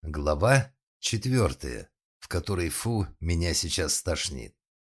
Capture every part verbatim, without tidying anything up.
Глава четвертая, в которой, фу, меня сейчас стошнит.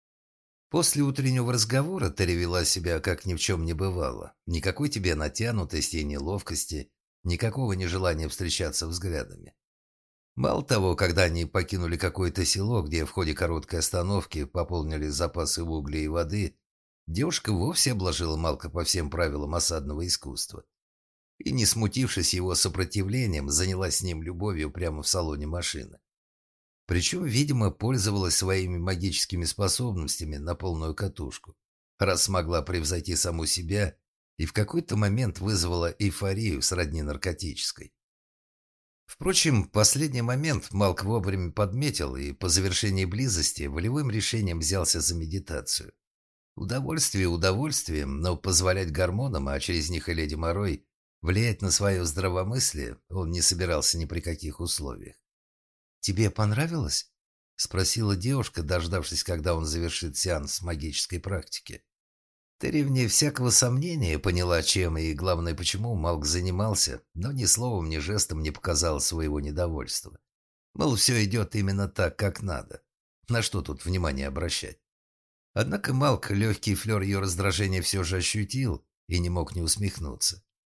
После утреннего разговора Терри вела себя, как ни в чем не бывало. Никакой тебе натянутости и неловкости, никакого нежелания встречаться взглядами. Мало того, когда они покинули какое-то село, где в ходе короткой остановки пополнили запасы угля и воды, девушка вовсе обложила Малка по всем правилам осадного искусства. И, не смутившись его сопротивлением, занялась с ним любовью прямо в салоне машины. Причем, видимо, пользовалась своими магическими способностями на полную катушку, раз смогла превзойти саму себя и в какой-то момент вызвала эйфорию сродни наркотической. Впрочем, в последний момент Малк вовремя подметил и по завершении близости волевым решением взялся за медитацию. Удовольствие удовольствием, но позволять гормонам, а через них и леди Морой, влиять на свое здравомыслие он не собирался ни при каких условиях. «Тебе понравилось?» — спросила девушка, дождавшись, когда он завершит сеанс магической практики. Терри вне всякого сомнения поняла, чем и, главное, почему Малк занимался, но ни словом, ни жестом не показала своего недовольства. Мол, все идет именно так, как надо. На что тут внимание обращать? Однако Малк легкий флер ее раздражения все же ощутил и не мог не усмехнуться.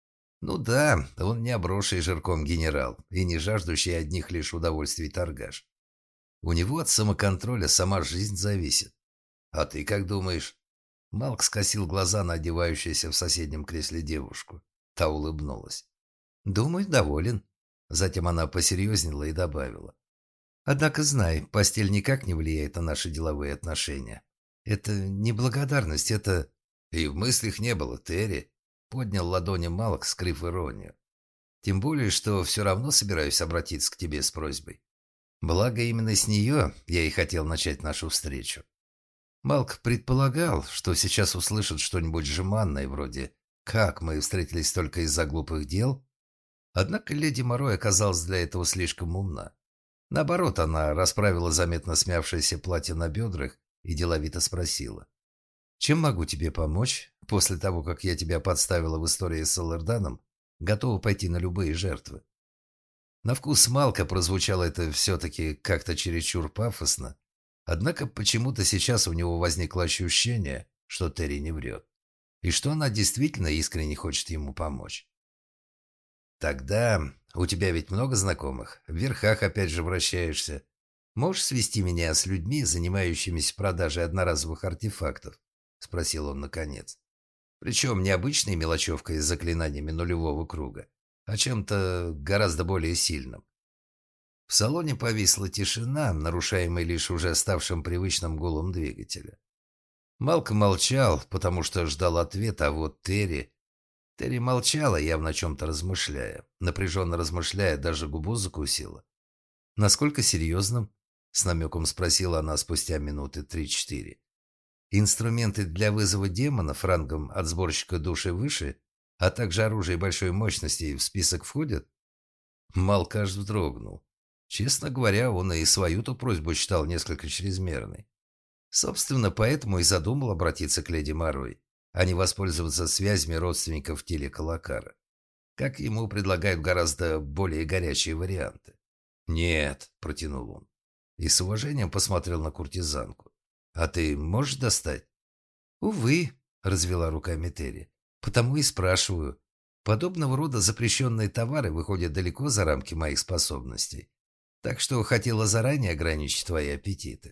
Ну да, он не обросший жирком генерал и не жаждущий одних лишь удовольствий торгаш. У него от самоконтроля сама жизнь зависит. А ты как думаешь? Малк скосил глаза на одевающуюся в соседнем кресле девушку. Та улыбнулась. Думаю, доволен. Затем она посерьезнела и добавила. Однако знай, постель никак не влияет на наши деловые отношения. Это не благодарность, это... И в мыслях не было, Терри. Поднял ладони Малк, скрыв иронию. Тем более, что все равно собираюсь обратиться к тебе с просьбой. Благо, именно с нее я и хотел начать нашу встречу. Малк предполагал, что сейчас услышит что-нибудь жеманное, вроде «Как, мы встретились только из-за глупых дел?» Однако леди Морой оказалась для этого слишком умна. Наоборот, она расправила заметно смявшееся платье на бедрах и деловито спросила. «Чем могу тебе помочь? После того, как я тебя подставила в истории с Элэрданом, готова пойти на любые жертвы». На вкус Малка прозвучало это все-таки как-то чересчур пафосно, однако почему-то сейчас у него возникло ощущение, что Терри не врет, и что она действительно искренне хочет ему помочь. «Тогда у тебя ведь много знакомых, в верхах опять же вращаешься. Можешь свести меня с людьми, занимающимися продажей одноразовых артефактов?» — спросил он наконец. Причем не обычной мелочевкой с заклинаниями нулевого круга, а чем-то гораздо более сильным. В салоне повисла тишина, нарушаемая лишь уже ставшим привычным гулом двигателя. Малк молчал, потому что ждал ответа, а вот Терри... Терри молчала, явно о чем-то размышляя. Напряженно размышляя, даже губу закусила. «Насколько серьезным?» — с намеком спросила она спустя минуты три-четыре. Инструменты для вызова демонов рангом от сборщика души выше, а также оружие большой мощности в список входят? Малк аж вздрогнул. Честно говоря, он и свою-то просьбу считал несколько чрезмерной. Собственно, поэтому и задумал обратиться к леди Морой, а не воспользоваться связями родственников в теле Калакара. Как ему предлагают гораздо более горячие варианты. «Нет», — протянул он, и с уважением посмотрел на куртизанку. «А ты можешь достать?» «Увы», — развела руками Терри. «Потому и спрашиваю. Подобного рода запрещенные товары выходят далеко за рамки моих способностей. Так что хотела заранее ограничить твои аппетиты».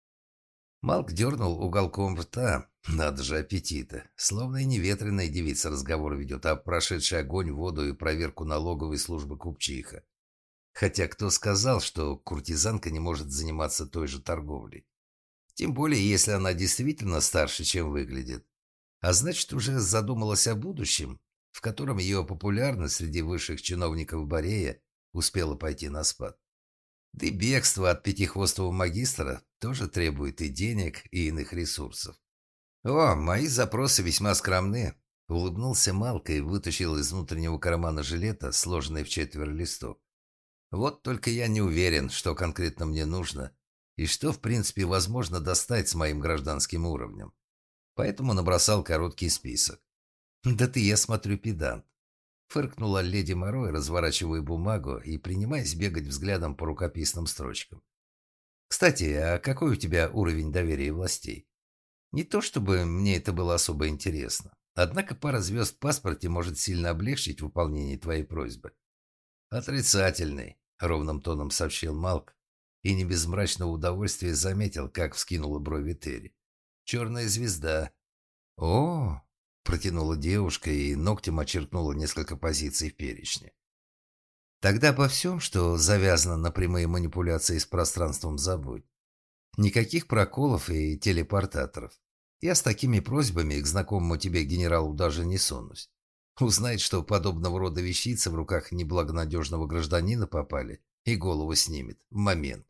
Малк дернул уголком рта. Надо же аппетиты. Словно и не ветреная девица разговор ведет, а прошедший огонь, воду и проверку налоговой службы купчиха. Хотя кто сказал, что куртизанка не может заниматься той же торговлей? Тем более, если она действительно старше, чем выглядит. А значит, уже задумалась о будущем, в котором ее популярность среди высших чиновников Борея успела пойти на спад. Да и бегство от пятихвостого магистра тоже требует и денег, и иных ресурсов. «О, мои запросы весьма скромны», — улыбнулся Малк и вытащил из внутреннего кармана жилета сложенный в четверо листок. «Вот только я не уверен, что конкретно мне нужно и что, в принципе, возможно достать с моим гражданским уровнем. Поэтому набросал короткий список». «Да ты, я смотрю, педант». Фыркнула леди Морой, разворачивая бумагу и принимаясь бегать взглядом по рукописным строчкам. «Кстати, а какой у тебя уровень доверия властей? Не то чтобы мне это было особо интересно. Однако пара звезд в паспорте может сильно облегчить выполнение твоей просьбы». «Отрицательный», — ровным тоном сообщил Малк, и не без мрачного удовольствия заметил, как вскинула брови Терри. «Черная звезда». «О!» — протянула девушка и ногтем очеркнула несколько позиций в перечне. «Тогда обо всем, что завязано на прямые манипуляции с пространством, забудь. Никаких проколов и телепортаторов. Я с такими просьбами к знакомому тебе генералу даже не сунусь. Узнает, что подобного рода вещицы в руках неблагонадежного гражданина попали, и голову снимет в момент.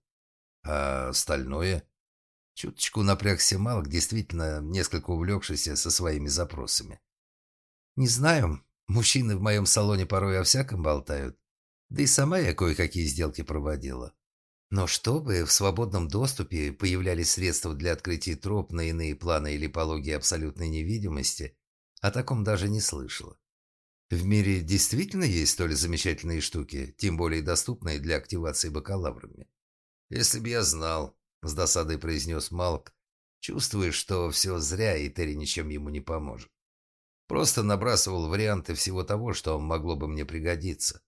А остальное...» Чуточку напрягся Малк, действительно несколько увлекшийся со своими запросами. «Не знаю. Мужчины в моем салоне порой о всяком болтают. Да и сама я кое-какие сделки проводила. Но чтобы в свободном доступе появлялись средства для открытия троп на иные планы или пологи абсолютной невидимости, о таком даже не слышала. В мире действительно есть столь замечательные штуки, тем более доступные для активации бакалаврами. Если бы я знал, с досадой произнес Малк, чувствуя, что все зря и Терри ничем ему не поможет. Просто набрасывал варианты всего того, что могло бы мне пригодиться.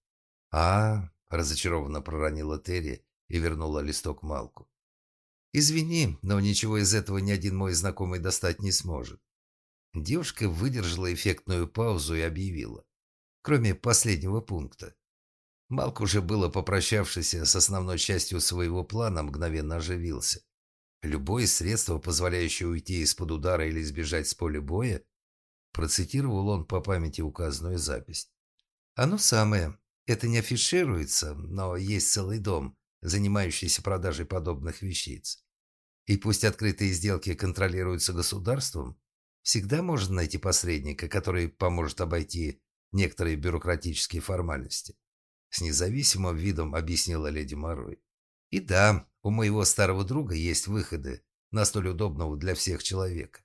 А, разочарованно проронила Терри и вернула листок Малку. «Извини, но ничего из этого ни один мой знакомый достать не сможет». Девушка выдержала эффектную паузу и объявила. Кроме последнего пункта. Малк, уже было попрощавшись с основной частью своего плана, мгновенно оживился. «Любое средство, позволяющее уйти из-под удара или сбежать с поля боя?» Процитировал он по памяти указанную запись. «Оно самое. Это не афишируется, но есть целый дом, занимающийся продажей подобных вещиц. И пусть открытые сделки контролируются государством, всегда можно найти посредника, который поможет обойти некоторые бюрократические формальности». С независимым видом объяснила леди Морой. «И да, у моего старого друга есть выходы на столь удобного для всех человека».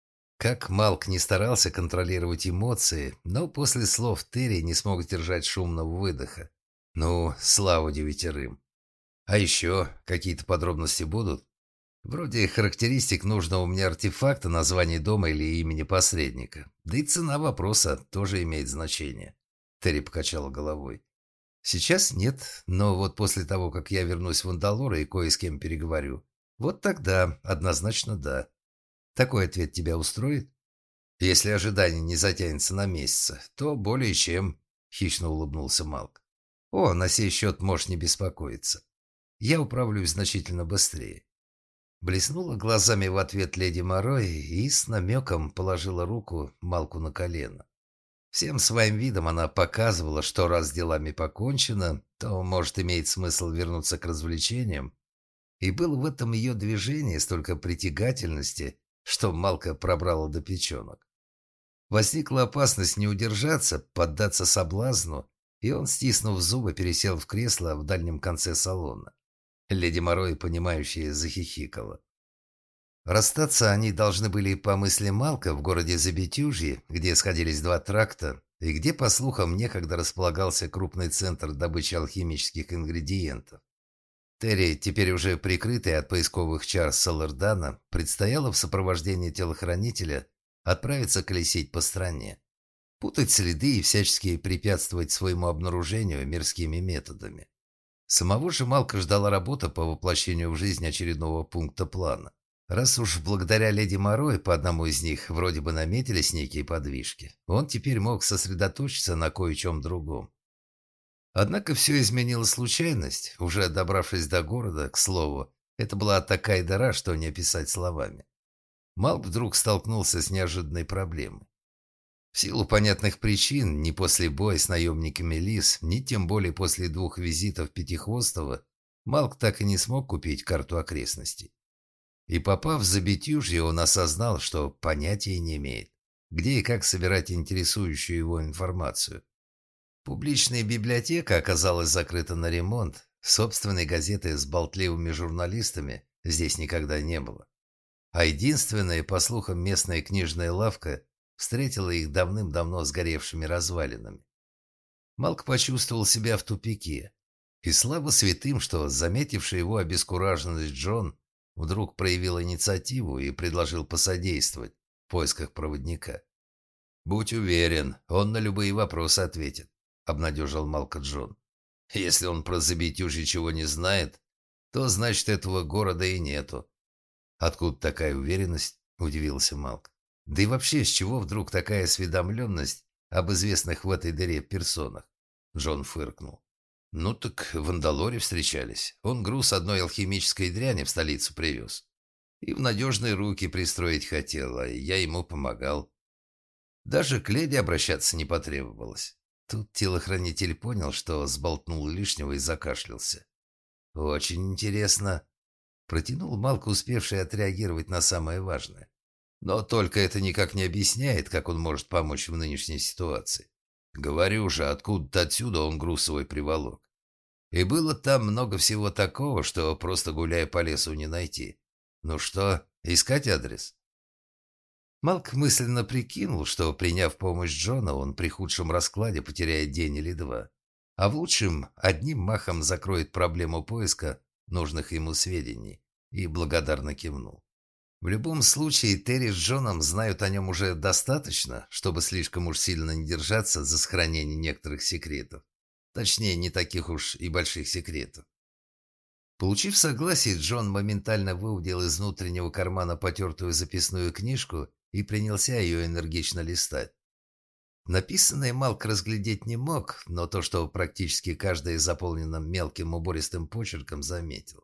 Как Малк не старался контролировать эмоции, но после слов Терри не смог сдержать шумного выдоха. «Ну, слава девятерым. А еще какие-то подробности будут? Вроде характеристик нужного мне артефакта, названия дома или имени посредника. Да и цена вопроса тоже имеет значение». Терри покачала головой. «Сейчас нет, но вот после того, как я вернусь в Андалор и кое с кем переговорю, вот тогда однозначно да. Такой ответ тебя устроит? Если ожидание не затянется на месяц, то более чем», — хищно улыбнулся Малк. «О, на сей счет можешь не беспокоиться. Я управлюсь значительно быстрее». Блеснула глазами в ответ леди Морой и с намеком положила руку Малку на колено. Всем своим видом она показывала, что раз с делами покончено, то, может, имеет смысл вернуться к развлечениям. И было в этом ее движении столько притягательности, что Малка пробрала до печенок. Возникла опасность не удержаться, поддаться соблазну, и он, стиснув зубы, пересел в кресло в дальнем конце салона. Леди Морой, понимающая, захихикала. Расстаться они должны были по мысли Малка в городе Забетюжье, где сходились два тракта, и где, по слухам, некогда располагался крупный центр добычи алхимических ингредиентов. Терри, теперь уже прикрытый от поисковых чар Салардана, предстояло в сопровождении телохранителя отправиться колесить по стране, путать следы и всячески препятствовать своему обнаружению мирскими методами. Самого же Малка ждала работа по воплощению в жизнь очередного пункта плана. Раз уж благодаря леди Морой по одному из них вроде бы наметились некие подвижки, он теперь мог сосредоточиться на кое-чем другом. Однако все изменила случайность. Уже добравшись до города, к слову, это была такая дыра, что не описать словами. Малк вдруг столкнулся с неожиданной проблемой. В силу понятных причин, ни после боя с наемниками Лис, ни тем более после двух визитов Пятихвостого, Малк так и не смог купить карту окрестностей. И попав в Забетюжье, он осознал, что понятия не имеет, где и как собирать интересующую его информацию. Публичная библиотека оказалась закрыта на ремонт, собственной газеты с болтливыми журналистами здесь никогда не было. А единственная, по слухам, местная книжная лавка встретила их давным-давно сгоревшими развалинами. Малк почувствовал себя в тупике. И слава святым, что заметивший его обескураженность Джон вдруг проявил инициативу и предложил посодействовать в поисках проводника. «Будь уверен, он на любые вопросы ответит», — обнадежил Малка Джон. «Если он про Забитюжье чего не знает, то значит этого города и нету». «Откуда такая уверенность?» — удивился Малк. «Да и вообще, с чего вдруг такая осведомленность об известных в этой дыре персонах?» Джон фыркнул. «Ну так в Андалоре встречались. Он груз одной алхимической дряни в столицу привез. И в надежные руки пристроить хотел, а я ему помогал. Даже к леди обращаться не потребовалось». Тут телохранитель понял, что сболтнул лишнего и закашлялся. «Очень интересно», — протянул Малк, успевший отреагировать на самое важное. «Но только это никак не объясняет, как он может помочь в нынешней ситуации. Говорю же, откуда-то отсюда он груз свой приволок. И было там много всего такого, что просто гуляя по лесу не найти. Ну что, искать адрес?» Малк мысленно прикинул, что, приняв помощь Джона, он при худшем раскладе потеряет день или два, а в лучшем одним махом закроет проблему поиска нужных ему сведений, и благодарно кивнул. В любом случае, Терри с Джоном знают о нем уже достаточно, чтобы слишком уж сильно не держаться за сохранение некоторых секретов. Точнее, не таких уж и больших секретов. Получив согласие, Джон моментально выудил из внутреннего кармана потертую записную книжку и принялся ее энергично листать. Написанное Малк разглядеть не мог, но то, что практически каждое заполнено мелким убористым почерком, заметил.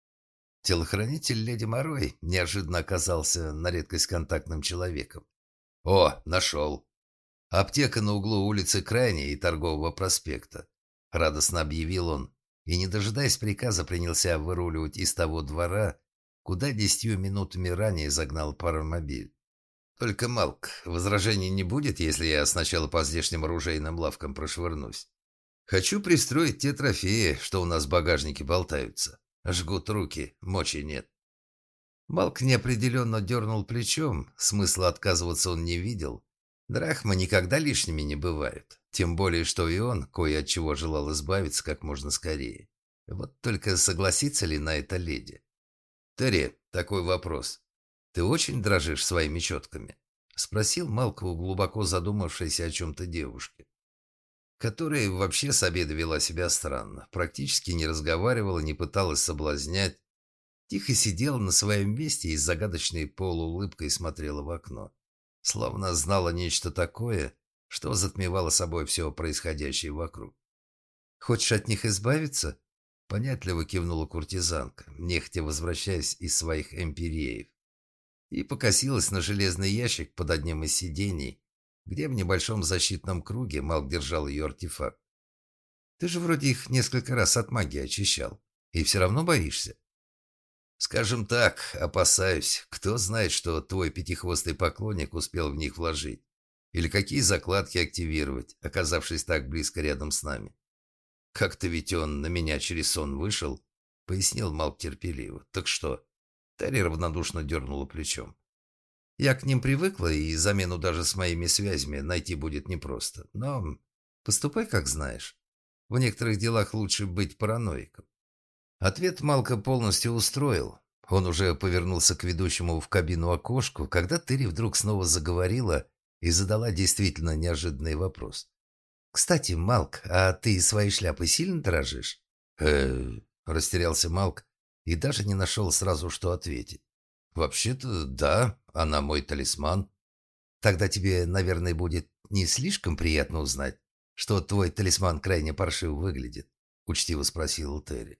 Телохранитель леди Морой неожиданно оказался на редкость контактным человеком. «О, нашел! Аптека на углу улицы Крайней и Торгового проспекта», — радостно объявил он, и, не дожидаясь приказа, принялся выруливать из того двора, куда десятью минутами ранее загнал паромобиль. «Только, Малк, возражений не будет, если я сначала по здешним оружейным лавкам прошвырнусь. Хочу пристроить те трофеи, что у нас в багажнике болтаются. Жгут руки, мочи нет». Малк неопределенно дернул плечом, смысла отказываться он не видел. Драхмы никогда лишними не бывают, тем более, что и он кое от чего желал избавиться как можно скорее. Вот только согласится ли на это леди? «Терри, такой вопрос. Ты очень дрожишь своими четками?» — спросил Малк у глубоко задумавшейся о чем-то девушки, которая вообще с обеда вела себя странно, практически не разговаривала, не пыталась соблазнять, тихо сидела на своем месте и с загадочной полуулыбкой смотрела в окно, словно знала нечто такое, что затмевало собой все происходящее вокруг. «Хочешь от них избавиться?» — понятливо кивнула куртизанка, нехотя возвращаясь из своих эмпиреев, и покосилась на железный ящик под одним из сидений, где в небольшом защитном круге Малк держал ее артефакт. «Ты же вроде их несколько раз от магии очищал, и все равно боишься?» «Скажем так, опасаюсь. Кто знает, что твой пятихвостый поклонник успел в них вложить, или какие закладки активировать, оказавшись так близко рядом с нами. Как-то ведь он на меня через сон вышел», — пояснил Малк терпеливо. «Так что?» Терри равнодушно дернула плечом. «Я к ним привыкла, и замену даже с моими связями найти будет непросто. Но поступай, как знаешь. В некоторых делах лучше быть параноиком». Ответ Малка полностью устроил. Он уже повернулся к ведущему в кабину окошку, когда Терри вдруг снова заговорила и задала действительно неожиданный вопрос. «Кстати, Малк, а ты своей шляпой сильно дорожишь?» э растерялся Малк и даже не нашел сразу, что ответить. «Вообще-то, да, она мой талисман». «Тогда тебе, наверное, будет не слишком приятно узнать, что твой талисман крайне паршиво выглядит?» — учтиво спросил Терри.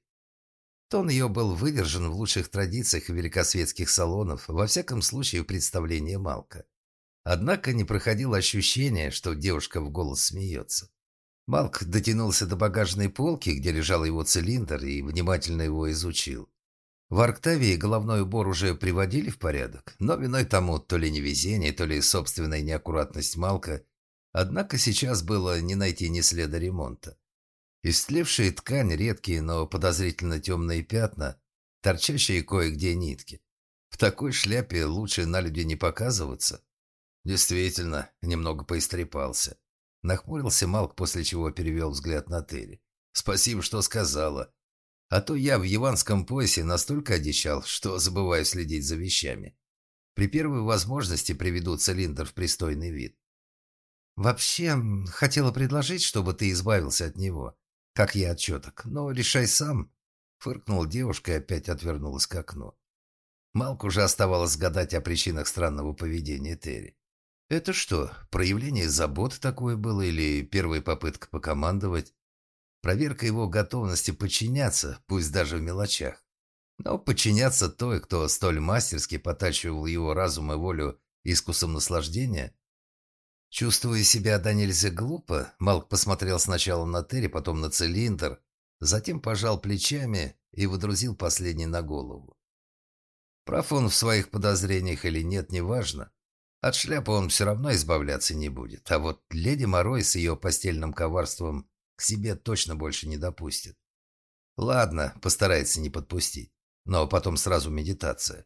Тон ее был выдержан в лучших традициях великосветских салонов, во всяком случае представления Малка. Однако не проходило ощущение, что девушка в голос смеется. Малк дотянулся до багажной полки, где лежал его цилиндр, и внимательно его изучил. В Арктавии головной убор уже приводили в порядок, но виной тому то ли невезение, то ли собственная неаккуратность Малка, однако сейчас было не найти ни следа ремонта. Истлевшая ткань, редкие, но подозрительно темные пятна, торчащие кое-где нитки. В такой шляпе лучше на люди не показываться. Действительно, немного поистрепался. Нахмурился Малк, после чего перевел взгляд на Терри. «Спасибо, что сказала. А то я в яванском поясе настолько одичал, что забываю следить за вещами. При первой возможности приведу цилиндр в пристойный вид». «Вообще, м, хотела предложить, чтобы ты избавился от него, как я от четок, но решай сам», — фыркнула девушка и опять отвернулась к окну. Малку уже оставалось гадать о причинах странного поведения Терри. Это что, проявление заботы такое было или первая попытка покомандовать? Проверка его готовности подчиняться, пусть даже в мелочах. Но подчиняться той, кто столь мастерски потачивал его разум и волю искусом наслаждения? Чувствуя себя до нельзя глупо, Малк посмотрел сначала на Терри, потом на цилиндр, затем пожал плечами и водрузил последний на голову. Прав он в своих подозрениях или нет, неважно. От шляпы он все равно избавляться не будет, а вот леди Морой с ее постельным коварством к себе точно больше не допустит. Ладно, постарается не подпустить, но потом сразу медитация.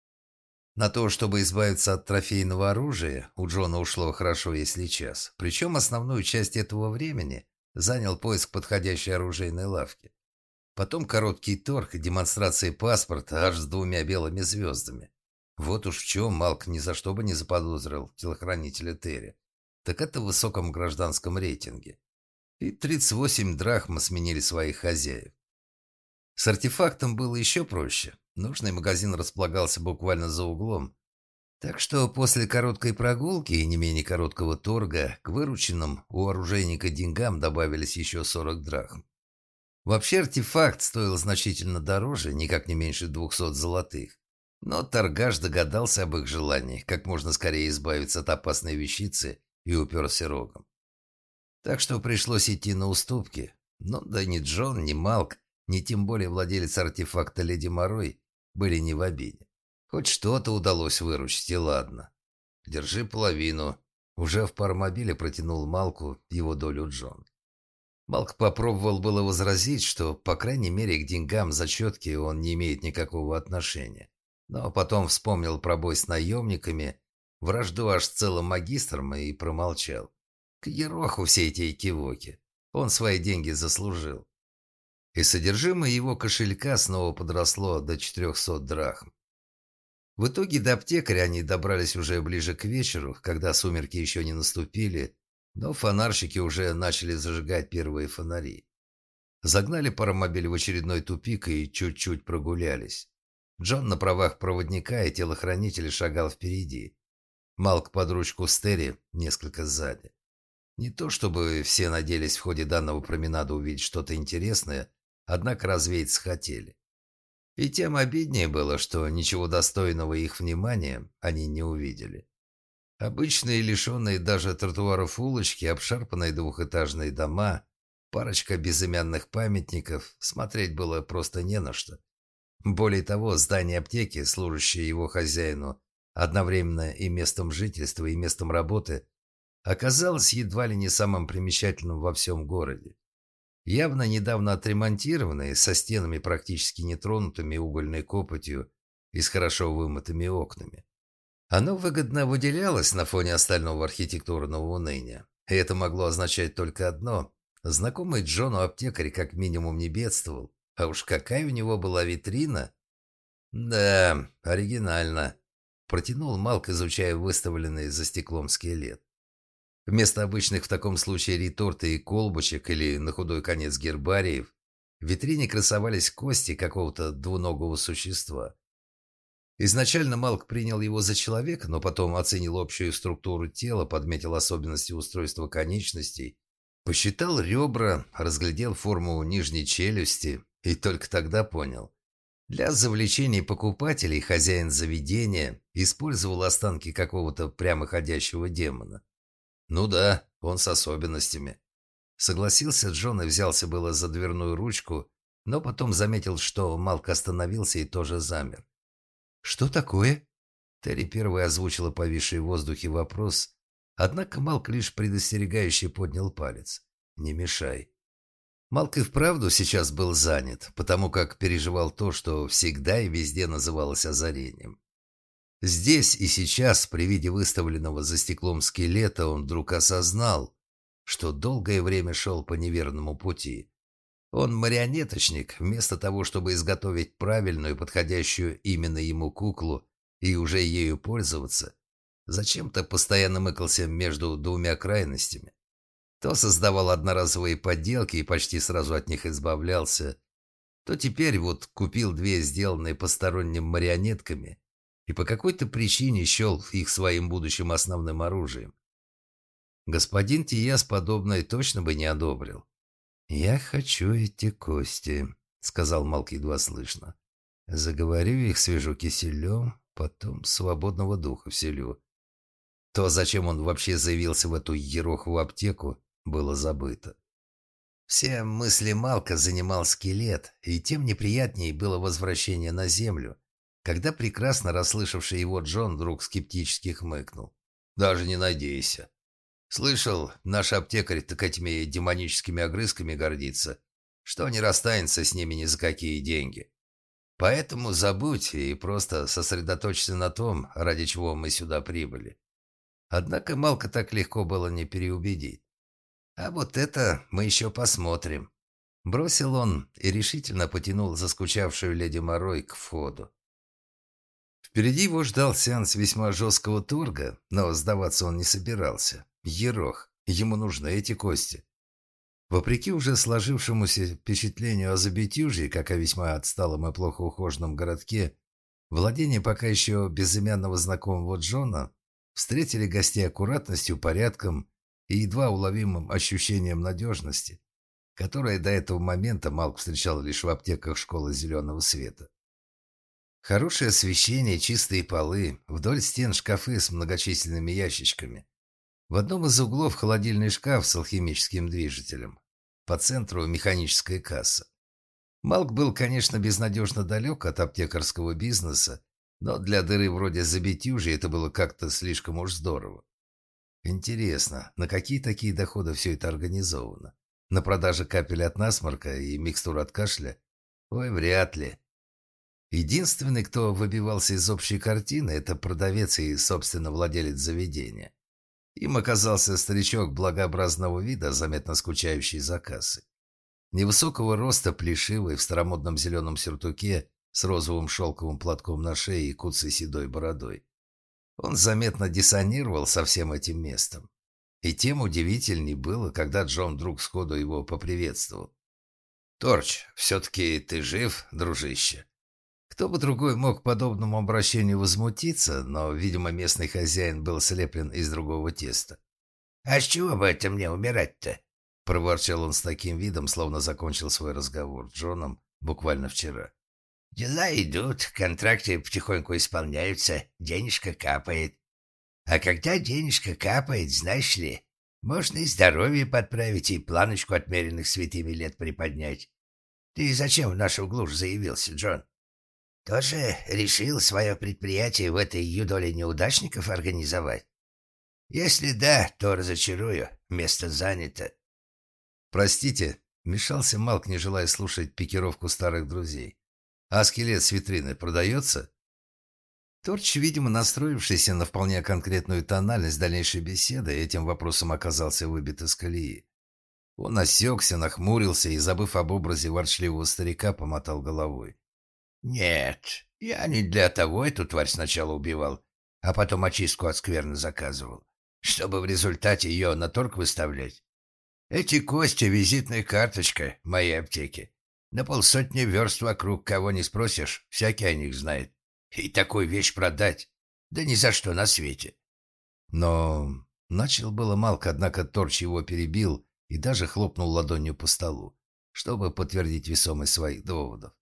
На то, чтобы избавиться от трофейного оружия, у Джона ушло хорошо, если час. Причем основную часть этого времени занял поиск подходящей оружейной лавки. Потом короткий торг и демонстрация паспорта аж с двумя белыми звездами. Вот уж в чем Малк ни за что бы не заподозрил телохранителя Терри. Так это в высоком гражданском рейтинге. И тридцать восемь драхм сменили своих хозяев. С артефактом было еще проще. Нужный магазин располагался буквально за углом. Так что после короткой прогулки и не менее короткого торга к вырученным у оружейника деньгам добавились еще сорок драхм. Вообще артефакт стоил значительно дороже, никак не меньше двухсот золотых. Но торгаш догадался об их желании, как можно скорее избавиться от опасной вещицы, и уперся рогом. Так что пришлось идти на уступки. Но да ни Джон, ни Малк, ни тем более владелец артефакта леди Морой были не в обиде. Хоть что-то удалось выручить, и ладно. Держи половину. Уже в паромобиле протянул Малку его долю Джон. Малк попробовал было возразить, что, по крайней мере, к деньгам за четки он не имеет никакого отношения. Но потом вспомнил про бой с наемниками, вражду аж с целым магистром и промолчал. К ероху все эти экивоки. Он свои деньги заслужил. И содержимое его кошелька снова подросло до четырехсот драхм. В итоге до аптекаря они добрались уже ближе к вечеру, когда сумерки еще не наступили, но фонарщики уже начали зажигать первые фонари. Загнали паромобиль в очередной тупик и чуть-чуть прогулялись. Джон на правах проводника и телохранителя шагал впереди. Малк под ручку с Терри, несколько сзади. Не то чтобы все надеялись в ходе данного променада увидеть что-то интересное, однако развеяться хотели. И тем обиднее было, что ничего достойного их внимания они не увидели. Обычные, лишенные даже тротуаров улочки, обшарпанные двухэтажные дома, парочка безымянных памятников, смотреть было просто не на что. Более того, здание аптеки, служащее его хозяину, одновременно и местом жительства, и местом работы, оказалось едва ли не самым примечательным во всем городе. Явно недавно отремонтированное, со стенами практически нетронутыми угольной копотью и с хорошо вымытыми окнами. Оно выгодно выделялось на фоне остального архитектурного уныния. И это могло означать только одно. Знакомый Джону аптекарь как минимум не бедствовал. А уж какая у него была витрина. Да, оригинально. Протянул Малк, изучая выставленный за стеклом скелет. Вместо обычных в таком случае реторты и колбочек или, на худой конец, гербариев, в витрине красовались кости какого-то двуногого существа. Изначально Малк принял его за человека, но потом оценил общую структуру тела, подметил особенности устройства конечностей, посчитал ребра, разглядел форму нижней челюсти и только тогда понял. Для завлечения покупателей хозяин заведения использовал останки какого-то прямоходящего демона. Ну да, он с особенностями. Согласился Джон и взялся было за дверную ручку, но потом заметил, что Малк остановился и тоже замер. «Что такое?» Терри первой озвучила повисший в воздухе вопрос, однако Малк лишь предостерегающе поднял палец. «Не мешай». Малк и вправду сейчас был занят, потому как переживал то, что всегда и везде называлось озарением. Здесь и сейчас, при виде выставленного за стеклом скелета, он вдруг осознал, что долгое время шел по неверному пути. Он марионеточник, вместо того, чтобы изготовить правильную, подходящую именно ему куклу и уже ею пользоваться, зачем-то постоянно мыкался между двумя крайностями. То создавал одноразовые подделки и почти сразу от них избавлялся, то теперь вот купил две сделанные посторонним марионетками и по какой-то причине счел их своим будущим основным оружием. Господин Тияс подобное точно бы не одобрил. «Я хочу эти кости», — сказал Малк едва слышно. «Заговорю их, свяжу киселем, потом свободного духа вселю». То, зачем он вообще заявился в эту ерохову аптеку, было забыто. Все мысли Малка занимал скелет, и тем неприятнее было возвращение на землю, когда прекрасно расслышавший его Джон вдруг скептически хмыкнул. «Даже не надейся. Слышал, наш аптекарь так этими демоническими огрызками гордится, что не расстанется с ними ни за какие деньги. Поэтому забудь и просто сосредоточься на том, ради чего мы сюда прибыли». Однако Малка так легко было не переубедить. «А вот это мы еще посмотрим», — бросил он и решительно потянул заскучавшую леди Морой к входу. Впереди его ждал сеанс весьма жесткого торга, но сдаваться он не собирался. Ерох, ему нужны эти кости. Вопреки уже сложившемуся впечатлению о Забитюжье, как о весьма отсталом и плохо ухоженном городке, владение пока еще безымянного знакомого Джона встретили гостей аккуратностью, порядком и едва уловимым ощущением надежности, которое до этого момента Малк встречал лишь в аптеках школы зеленого света. Хорошее освещение, чистые полы, вдоль стен шкафы с многочисленными ящичками. В одном из углов холодильный шкаф с алхимическим движителем. По центру механическая касса. Малк был, конечно, безнадежно далек от аптекарского бизнеса, но для дыры вроде Забитюжья это было как-то слишком уж здорово. Интересно, на какие такие доходы все это организовано? На продаже капель от насморка и микстур от кашля? Ой, вряд ли. Единственный, кто выбивался из общей картины, это продавец и, собственно, владелец заведения. Им оказался старичок благообразного вида, заметно скучающий за кассой. Невысокого роста, плешивый, в старомодном зеленом сюртуке, с розовым шелковым платком на шее и куцей седой бородой. Он заметно диссонировал со всем этим местом. И тем удивительней было, когда Джон вдруг сходу его поприветствовал. «Торч, все-таки ты жив, дружище?» Кто бы другой мог подобному обращению возмутиться, но, видимо, местный хозяин был слеплен из другого теста. «А с чего бы это мне умирать-то?» — проворчал он с таким видом, словно закончил свой разговор с Джоном буквально вчера. «Дела идут, контракты потихоньку исполняются, денежка капает. А когда денежка капает, знаешь ли, можно и здоровье подправить, и планочку отмеренных святыми лет приподнять. Ты зачем в нашу глушь заявился, Джон? Тоже решил свое предприятие в этой юдоле неудачников организовать? Если да, то разочарую, место занято». «Простите», — вмешался Малк, не желая слушать пикировку старых друзей. «А скелет с витрины продается?» Торч, видимо, настроившийся на вполне конкретную тональность дальнейшей беседы, этим вопросом оказался выбит из колеи. Он осекся, нахмурился и, забыв об образе ворчливого старика, помотал головой. «Нет, я не для того эту тварь сначала убивал, а потом очистку от скверны заказывал, чтобы в результате ее на торг выставлять. Эти кости — визитная карточка моей аптеки. На полсотни верст вокруг, кого не спросишь, всякий о них знает. И такую вещь продать? Да ни за что на свете». Но начал было Малк, однако Торч его перебил и даже хлопнул ладонью по столу, чтобы подтвердить весомость своих доводов.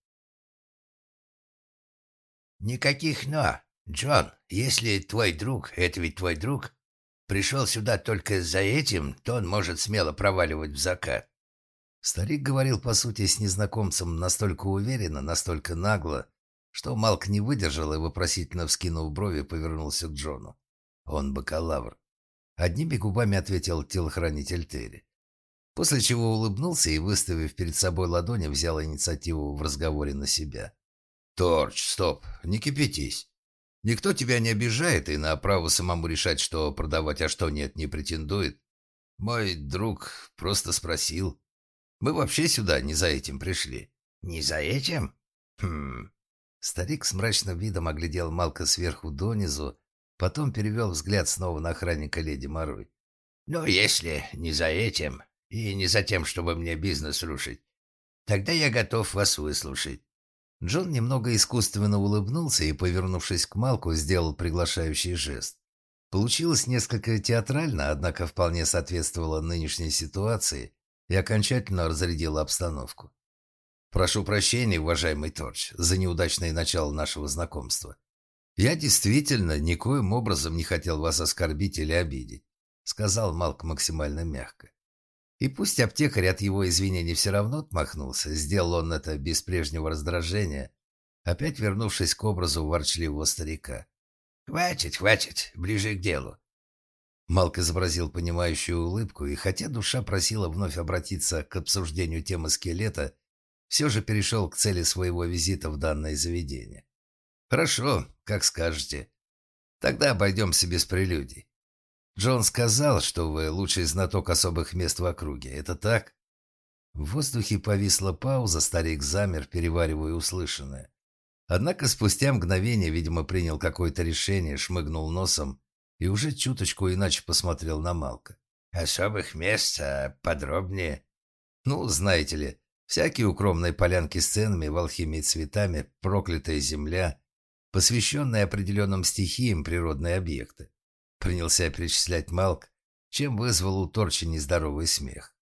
«Никаких «но». Джон, если твой друг, это ведь твой друг, пришел сюда только за этим, то он может смело проваливать в закат». Старик говорил, по сути, с незнакомцем настолько уверенно, настолько нагло, что Малк не выдержал и, вопросительно вскинув брови, повернулся к Джону. «Он бакалавр», — одними губами ответил телохранитель Терри. После чего улыбнулся и, выставив перед собой ладони, взял инициативу в разговоре на себя. «Торч, стоп, не кипятись. Никто тебя не обижает и на право самому решать, что продавать, а что нет, не претендует. Мой друг просто спросил. Мы вообще сюда не за этим пришли». «Не за этим?» «Хм...» Старик с мрачным видом оглядел Малка сверху донизу, потом перевел взгляд снова на охранника леди Морой. «Ну, если не за этим и не за тем, чтобы мне бизнес рушить, тогда я готов вас выслушать». Джон немного искусственно улыбнулся и, повернувшись к Малку, сделал приглашающий жест. Получилось несколько театрально, однако вполне соответствовало нынешней ситуации и окончательно разрядило обстановку. «Прошу прощения, уважаемый Торч, за неудачное начало нашего знакомства. Я действительно никоим образом не хотел вас оскорбить или обидеть», — сказал Малк максимально мягко. И пусть аптекарь от его извинений все равно отмахнулся, сделал он это без прежнего раздражения, опять вернувшись к образу ворчливого старика. «Хватит, хватит, ближе к делу». Малк изобразил понимающую улыбку, и хотя душа просила вновь обратиться к обсуждению темы скелета, все же перешел к цели своего визита в данное заведение. «Хорошо, как скажете. Тогда обойдемся без прелюдий. Джон сказал, что вы лучший знаток особых мест в округе. Это так?» В воздухе повисла пауза, старик замер, переваривая услышанное. Однако спустя мгновение, видимо, принял какое-то решение, шмыгнул носом и уже чуточку иначе посмотрел на Малка. «Особых мест, а подробнее?» «Ну, знаете ли, всякие укромные полянки с ценами, в алхимии цветами, проклятая земля, посвященные определенным стихиям природные объекты», принялся перечислять Малк, чем вызвал у Торча нездоровый смех.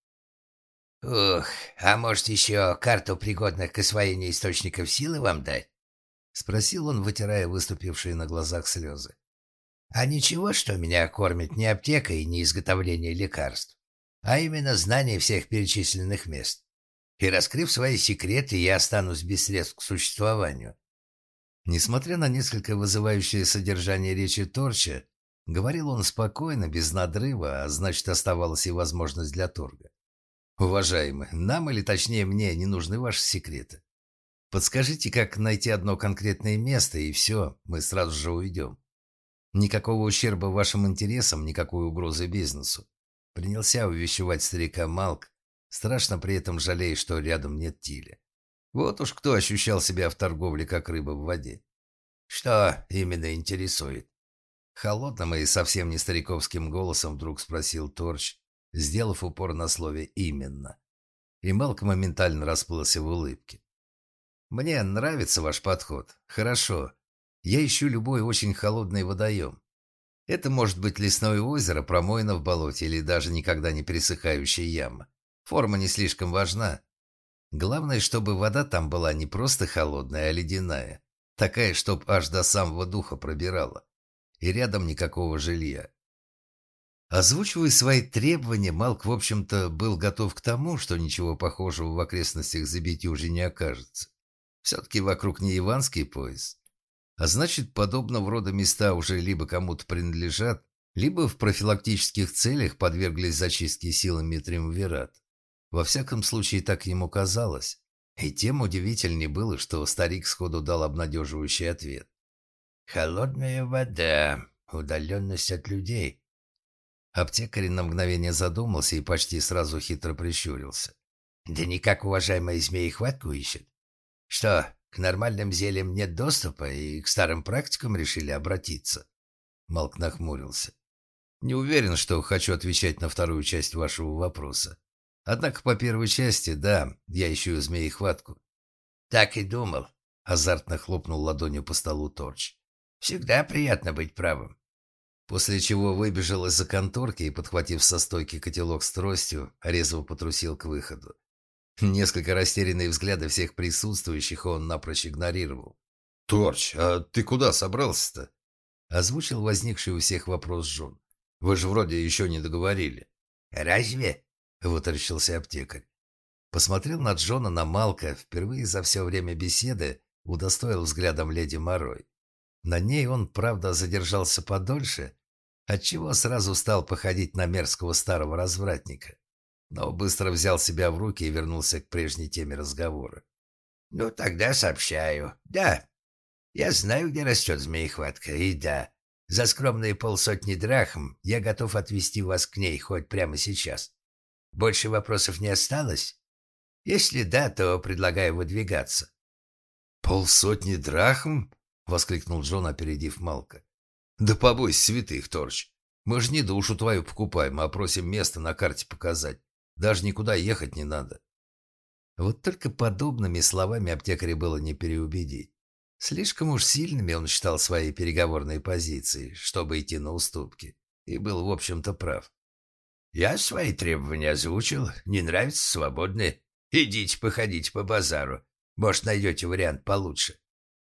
«Ух, а может еще карту пригодных к освоению источников силы вам дать?» — спросил он, вытирая выступившие на глазах слезы. «А ничего, что меня кормит не аптека и не изготовление лекарств, а именно знание всех перечисленных мест. И раскрыв свои секреты, я останусь без средств к существованию». Несмотря на несколько вызывающее содержание речи Торча, говорил он спокойно, без надрыва, а значит, оставалась и возможность для торга. «Уважаемый, нам, или точнее мне, не нужны ваши секреты. Подскажите, как найти одно конкретное место, и все, мы сразу же уйдем. Никакого ущерба вашим интересам, никакой угрозы бизнесу». Принялся увещевать старика Малк, страшно при этом жалея, что рядом нет Тиля. Вот уж кто ощущал себя в торговле, как рыба в воде. «Что именно интересует?» Холодным и совсем не стариковским голосом вдруг спросил Торч, сделав упор на слове «именно». И Малк моментально расплылся в улыбке. «Мне нравится ваш подход. Хорошо. Я ищу любой очень холодный водоем. Это может быть лесное озеро, промоина в болоте или даже никогда не пересыхающая яма. Форма не слишком важна. Главное, чтобы вода там была не просто холодная, а ледяная. Такая, чтоб аж до самого духа пробирала. И рядом никакого жилья». Озвучивая свои требования, Малк, в общем-то, был готов к тому, что ничего похожего в окрестностях Забити уже не окажется. Все-таки вокруг не Иванский пояс. А значит, подобного рода места уже либо кому-то принадлежат, либо в профилактических целях подверглись зачистке силами Триумвират. Во всяком случае, так ему казалось. И тем удивительнее было, что старик сходу дал обнадеживающий ответ. «Холодная вода, удаленность от людей». Аптекарь на мгновение задумался и почти сразу хитро прищурился. «Да никак уважаемая змеи-хватку ищет. Что, к нормальным зельям нет доступа и к старым практикам решили обратиться?» Малк нахмурился. «Не уверен, что хочу отвечать на вторую часть вашего вопроса. Однако по первой части, да, я ищу змеи-хватку». «Так и думал», — азартно хлопнул ладонью по столу Торч. «Всегда приятно быть правым». После чего выбежал из-за конторки и, подхватив со стойки котелок с тростью, резво потрусил к выходу. Несколько растерянные взгляды всех присутствующих он напрочь игнорировал. «Торч, а ты куда собрался-то?» — озвучил возникший у всех вопрос Джон. «Вы же вроде еще не договорили». «Разве?» — вытаращился аптекарь. Посмотрел на Джона, на Малка, впервые за все время беседы удостоил взглядом леди Морой. На ней он, правда, задержался подольше, отчего сразу стал походить на мерзкого старого развратника. Но быстро взял себя в руки и вернулся к прежней теме разговора. «Ну, тогда сообщаю. Да, я знаю, где растет змеехватка. И да, За скромные полсотни драхм я готов отвезти вас к ней хоть прямо сейчас. Больше вопросов не осталось? Если да, то предлагаю выдвигаться». «Полсотни драхм?» — воскликнул Джон, опередив Малка. «Да побойся святых, Торч. Мы же не душу твою покупаем, а просим место на карте показать. Даже никуда ехать не надо». Вот только подобными словами аптекаря было не переубедить. Слишком уж сильными он считал свои переговорные позиции, чтобы идти на уступки, и был, в общем-то, прав. «Я свои требования озвучил. Не нравится — свободны. Идите походите по базару. Может, найдете вариант получше».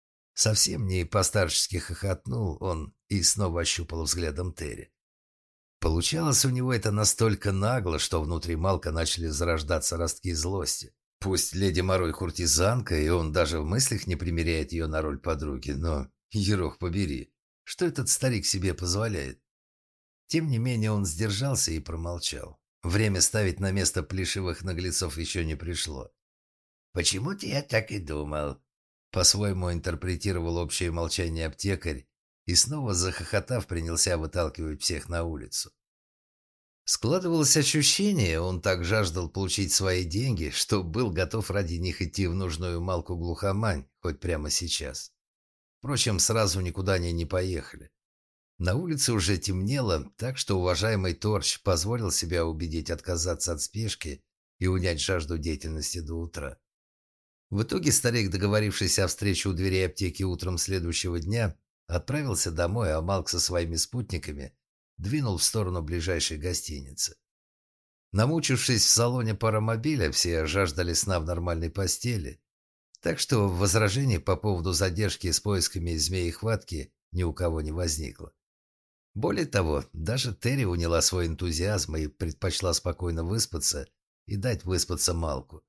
Совсем не по-старчески хохотнул он и снова ощупал взглядом Терри. Получалось у него это настолько нагло, что внутри Малка начали зарождаться ростки злости. Пусть леди Морой куртизанка, и он даже в мыслях не примеряет ее на роль подруги, но, ерох побери, что этот старик себе позволяет? Тем не менее он сдержался и промолчал. Время ставить на место плешивых наглецов еще не пришло. «Почему-то я так и думал», — по-своему интерпретировал общее молчание аптекарь и снова, захохотав, принялся выталкивать всех на улицу. Складывалось ощущение, он так жаждал получить свои деньги, что был готов ради них идти в нужную Малку глухомань, хоть прямо сейчас. Впрочем, сразу никуда они не поехали. На улице уже темнело, так что уважаемый Торч позволил себя убедить отказаться от спешки и унять жажду деятельности до утра. В итоге старик, договорившись о встрече у дверей аптеки утром следующего дня, отправился домой, а Малк со своими спутниками двинул в сторону ближайшей гостиницы. Намучившись в салоне паромобиля, все жаждали сна в нормальной постели, так что возражений по поводу задержки с поисками змеи-хватки ни у кого не возникло. Более того, даже Терри уняла свой энтузиазм и предпочла спокойно выспаться и дать выспаться Малку.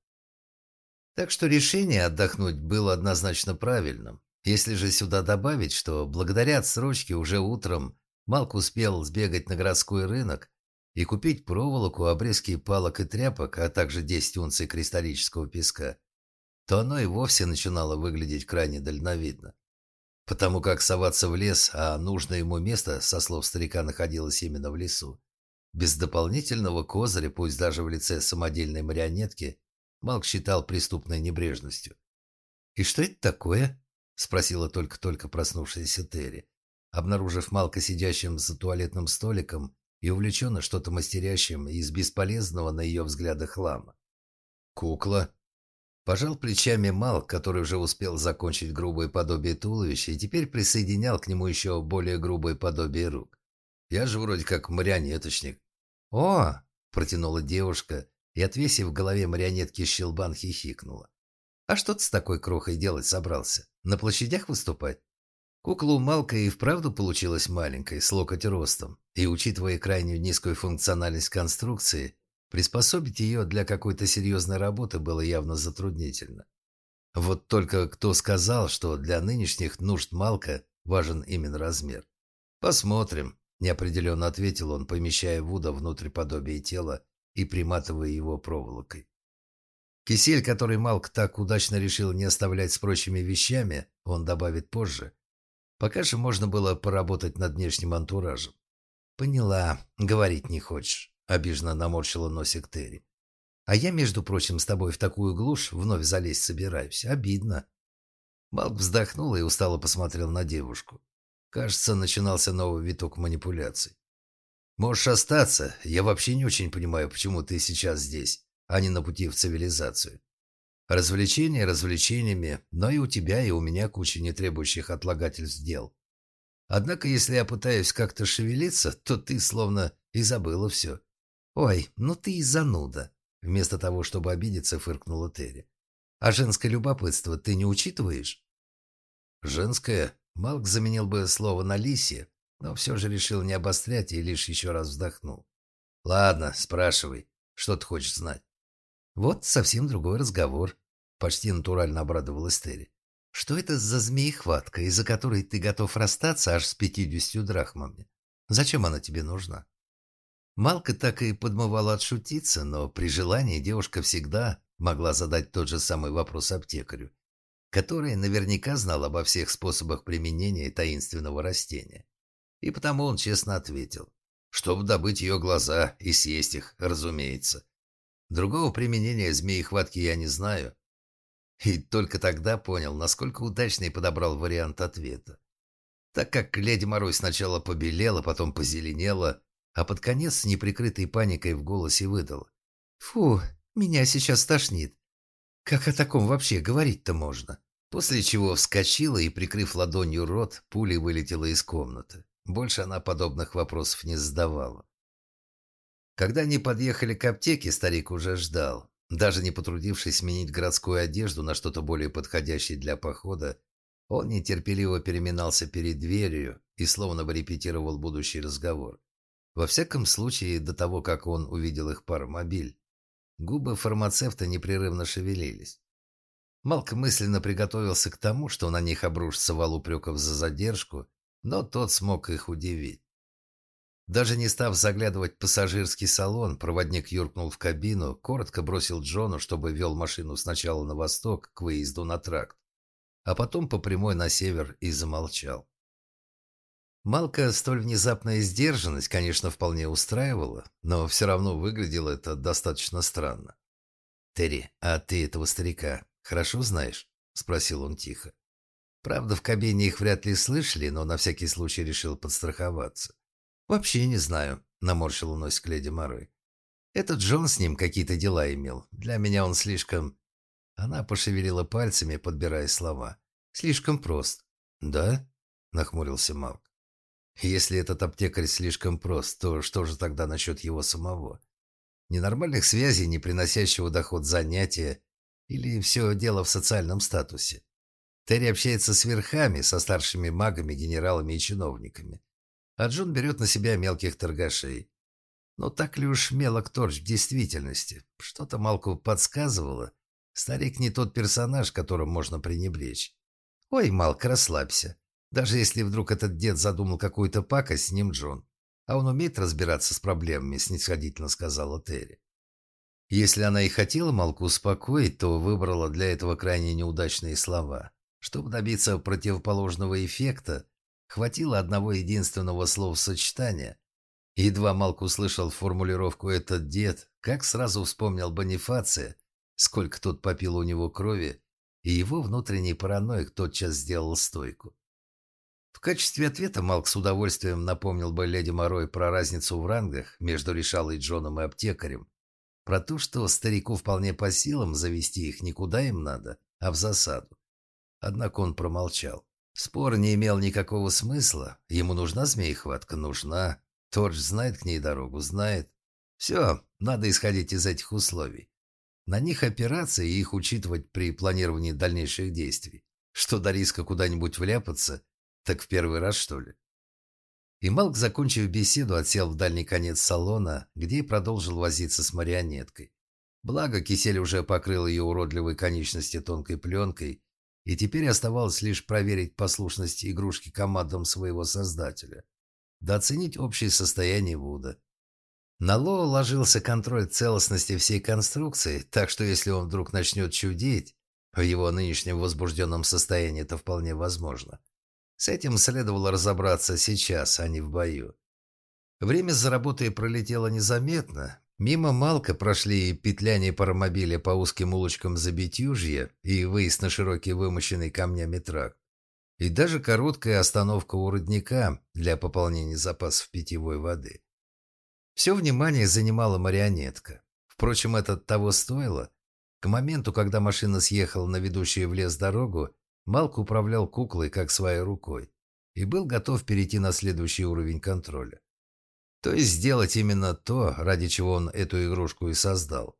Так что решение отдохнуть было однозначно правильным. Если же сюда добавить, что благодаря отсрочке уже утром Малк успел сбегать на городской рынок и купить проволоку, обрезки палок и тряпок, а также десять унций кристаллического песка, то оно и вовсе начинало выглядеть крайне дальновидно. Потому как соваться в лес, а нужное ему место, со слов старика, находилось именно в лесу, без дополнительного козыря, пусть даже в лице самодельной марионетки, Малк считал преступной небрежностью. «И что это такое?» — спросила только-только проснувшаяся Терри, обнаружив Малка сидящим за туалетным столиком и увлеченно что-то мастерящим из бесполезного на ее взглядах хлама. «Кукла». Пожал плечами Малк, который уже успел закончить грубое подобие туловища и теперь присоединял к нему еще более грубое подобие рук. «Я же вроде как марионеточник». «О!» — протянула девушка и, отвесив в голове марионетки щелбан, хихикнула. «А что ты с такой крохой делать собрался? На площадях выступать?» Кукла у Малка и вправду получилась маленькой, с локоть ростом, и, учитывая крайнюю низкую функциональность конструкции, приспособить ее для какой-то серьезной работы было явно затруднительно. Вот только кто сказал, что для нынешних нужд Малка важен именно размер? «Посмотрим», — неопределенно ответил он, помещая Вуда внутрь подобия тела и приматывая его проволокой. Кисель, который Малк так удачно решил не оставлять с прочими вещами, он добавит позже. Пока же можно было поработать над внешним антуражем. «Поняла, говорить не хочешь», — обиженно наморщила носик Терри. «А я, между прочим, с тобой в такую глушь вновь залезть собираюсь. Обидно». Малк вздохнул и устало посмотрел на девушку. Кажется, начинался новый виток манипуляций. «Можешь остаться. Я вообще не очень понимаю, почему ты сейчас здесь, а не на пути в цивилизацию. Развлечения развлечениями, но и у тебя, и у меня куча не требующих отлагательств дел. Однако, если я пытаюсь как-то шевелиться, то ты словно и забыла все». «Ой, ну ты и зануда», — вместо того, чтобы обидеться, фыркнула Терри. «А женское любопытство ты не учитываешь?» «Женское?» Малк заменил бы слово на лисье, но все же решил не обострять и лишь еще раз вздохнул. «Ладно, спрашивай, что ты хочешь знать?» «Вот совсем другой разговор», — почти натурально обрадовалась Терри. «Что это за змеехватка, из-за которой ты готов расстаться аж с пятьюдесятью драхмами? Зачем она тебе нужна?» Малка так и подмывала отшутиться, но при желании девушка всегда могла задать тот же самый вопрос аптекарю, который наверняка знал обо всех способах применения таинственного растения. И потому он честно ответил, чтобы добыть ее глаза и съесть их, разумеется. Другого применения змеи-хватки я не знаю. И только тогда понял, насколько удачный подобрал вариант ответа. Так как леди Морой сначала побелела, потом позеленела, а под конец с неприкрытой паникой в голосе выдала: «Фу, меня сейчас тошнит. Как о таком вообще говорить-то можно?» После чего вскочила и, прикрыв ладонью рот, пулей вылетела из комнаты. Больше она подобных вопросов не задавала. Когда они подъехали к аптеке, старик уже ждал. Даже не потрудившись сменить городскую одежду на что-то более подходящее для похода, он нетерпеливо переминался перед дверью и словно бы репетировал будущий разговор. Во всяком случае, до того, как он увидел их паромобиль, губы фармацевта непрерывно шевелились. Малк мысленно приготовился к тому, что на них обрушится вал упреков за задержку, но тот смог их удивить. Даже не став заглядывать в пассажирский салон, проводник юркнул в кабину, коротко бросил Джону, чтобы вел машину сначала на восток, к выезду на тракт, а потом по прямой на север, и замолчал. Малка столь внезапная сдержанность, конечно, вполне устраивала, но все равно выглядело это достаточно странно. «Терри, а ты этого старика хорошо знаешь?» – спросил он тихо. Правда, в кабине их вряд ли слышали, но на всякий случай решил подстраховаться. «Вообще не знаю», – наморщил нос к леди Морой. «Этот Джон с ним какие-то дела имел. Для меня он слишком...» Она пошевелила пальцами, подбирая слова. «Слишком прост». «Да?» – нахмурился Малк. «Если этот аптекарь слишком прост, то что же тогда насчет его самого? Ненормальных связей, не приносящего доход занятия, или все дело в социальном статусе? Терри общается с верхами, со старшими магами, генералами и чиновниками, а Джон берет на себя мелких торгашей. Но так ли уж мелок Торч в действительности? Что-то Малку подсказывало. Старик не тот персонаж, которым можно пренебречь. Ой, Малк, расслабься. Даже если вдруг этот дед задумал какую-то пакость, с ним Джон. А он умеет разбираться с проблемами, снисходительно сказала Терри. Если она и хотела Малку успокоить, то выбрала для этого крайне неудачные слова. Чтобы добиться противоположного эффекта, хватило одного единственного словосочетания. Едва Малк услышал формулировку «этот дед», как сразу вспомнил Бонифация, сколько тот попил у него крови, и его внутренний параноик тотчас сделал стойку. В качестве ответа Малк с удовольствием напомнил бы леди Морой про разницу в рангах между Решалой Джоном и аптекарем, про то, что старику вполне по силам завести их никуда им надо, а в засаду. Однако он промолчал. Спор не имел никакого смысла. Ему нужна змеехватка? Нужна. Торч знает к ней дорогу? Знает. Все, надо исходить из этих условий. На них операции и их учитывать при планировании дальнейших действий. Что до риска куда-нибудь вляпаться, так в первый раз, что ли? И Малк, закончив беседу, отсел в дальний конец салона, где и продолжил возиться с марионеткой. Благо, кисель уже покрыл ее уродливые конечности тонкой пленкой, и теперь оставалось лишь проверить послушность игрушки командам своего создателя, да оценить общее состояние Вуда. На Ло ложился контроль целостности всей конструкции, так что если он вдруг начнет чудить, в его нынешнем возбужденном состоянии это вполне возможно. С этим следовало разобраться сейчас, а не в бою. Время за работой пролетело незаметно. Мимо Малка прошли и петляние паромобиля по узким улочкам Забитюжья, и выезд на широкий вымощенный камнями тракт, и даже короткая остановка у родника для пополнения запасов питьевой воды. Все внимание занимала марионетка. Впрочем, это того стоило. К моменту, когда машина съехала на ведущую в лес дорогу, Малк управлял куклой как своей рукой и был готов перейти на следующий уровень контроля. То есть сделать именно то, ради чего он эту игрушку и создал.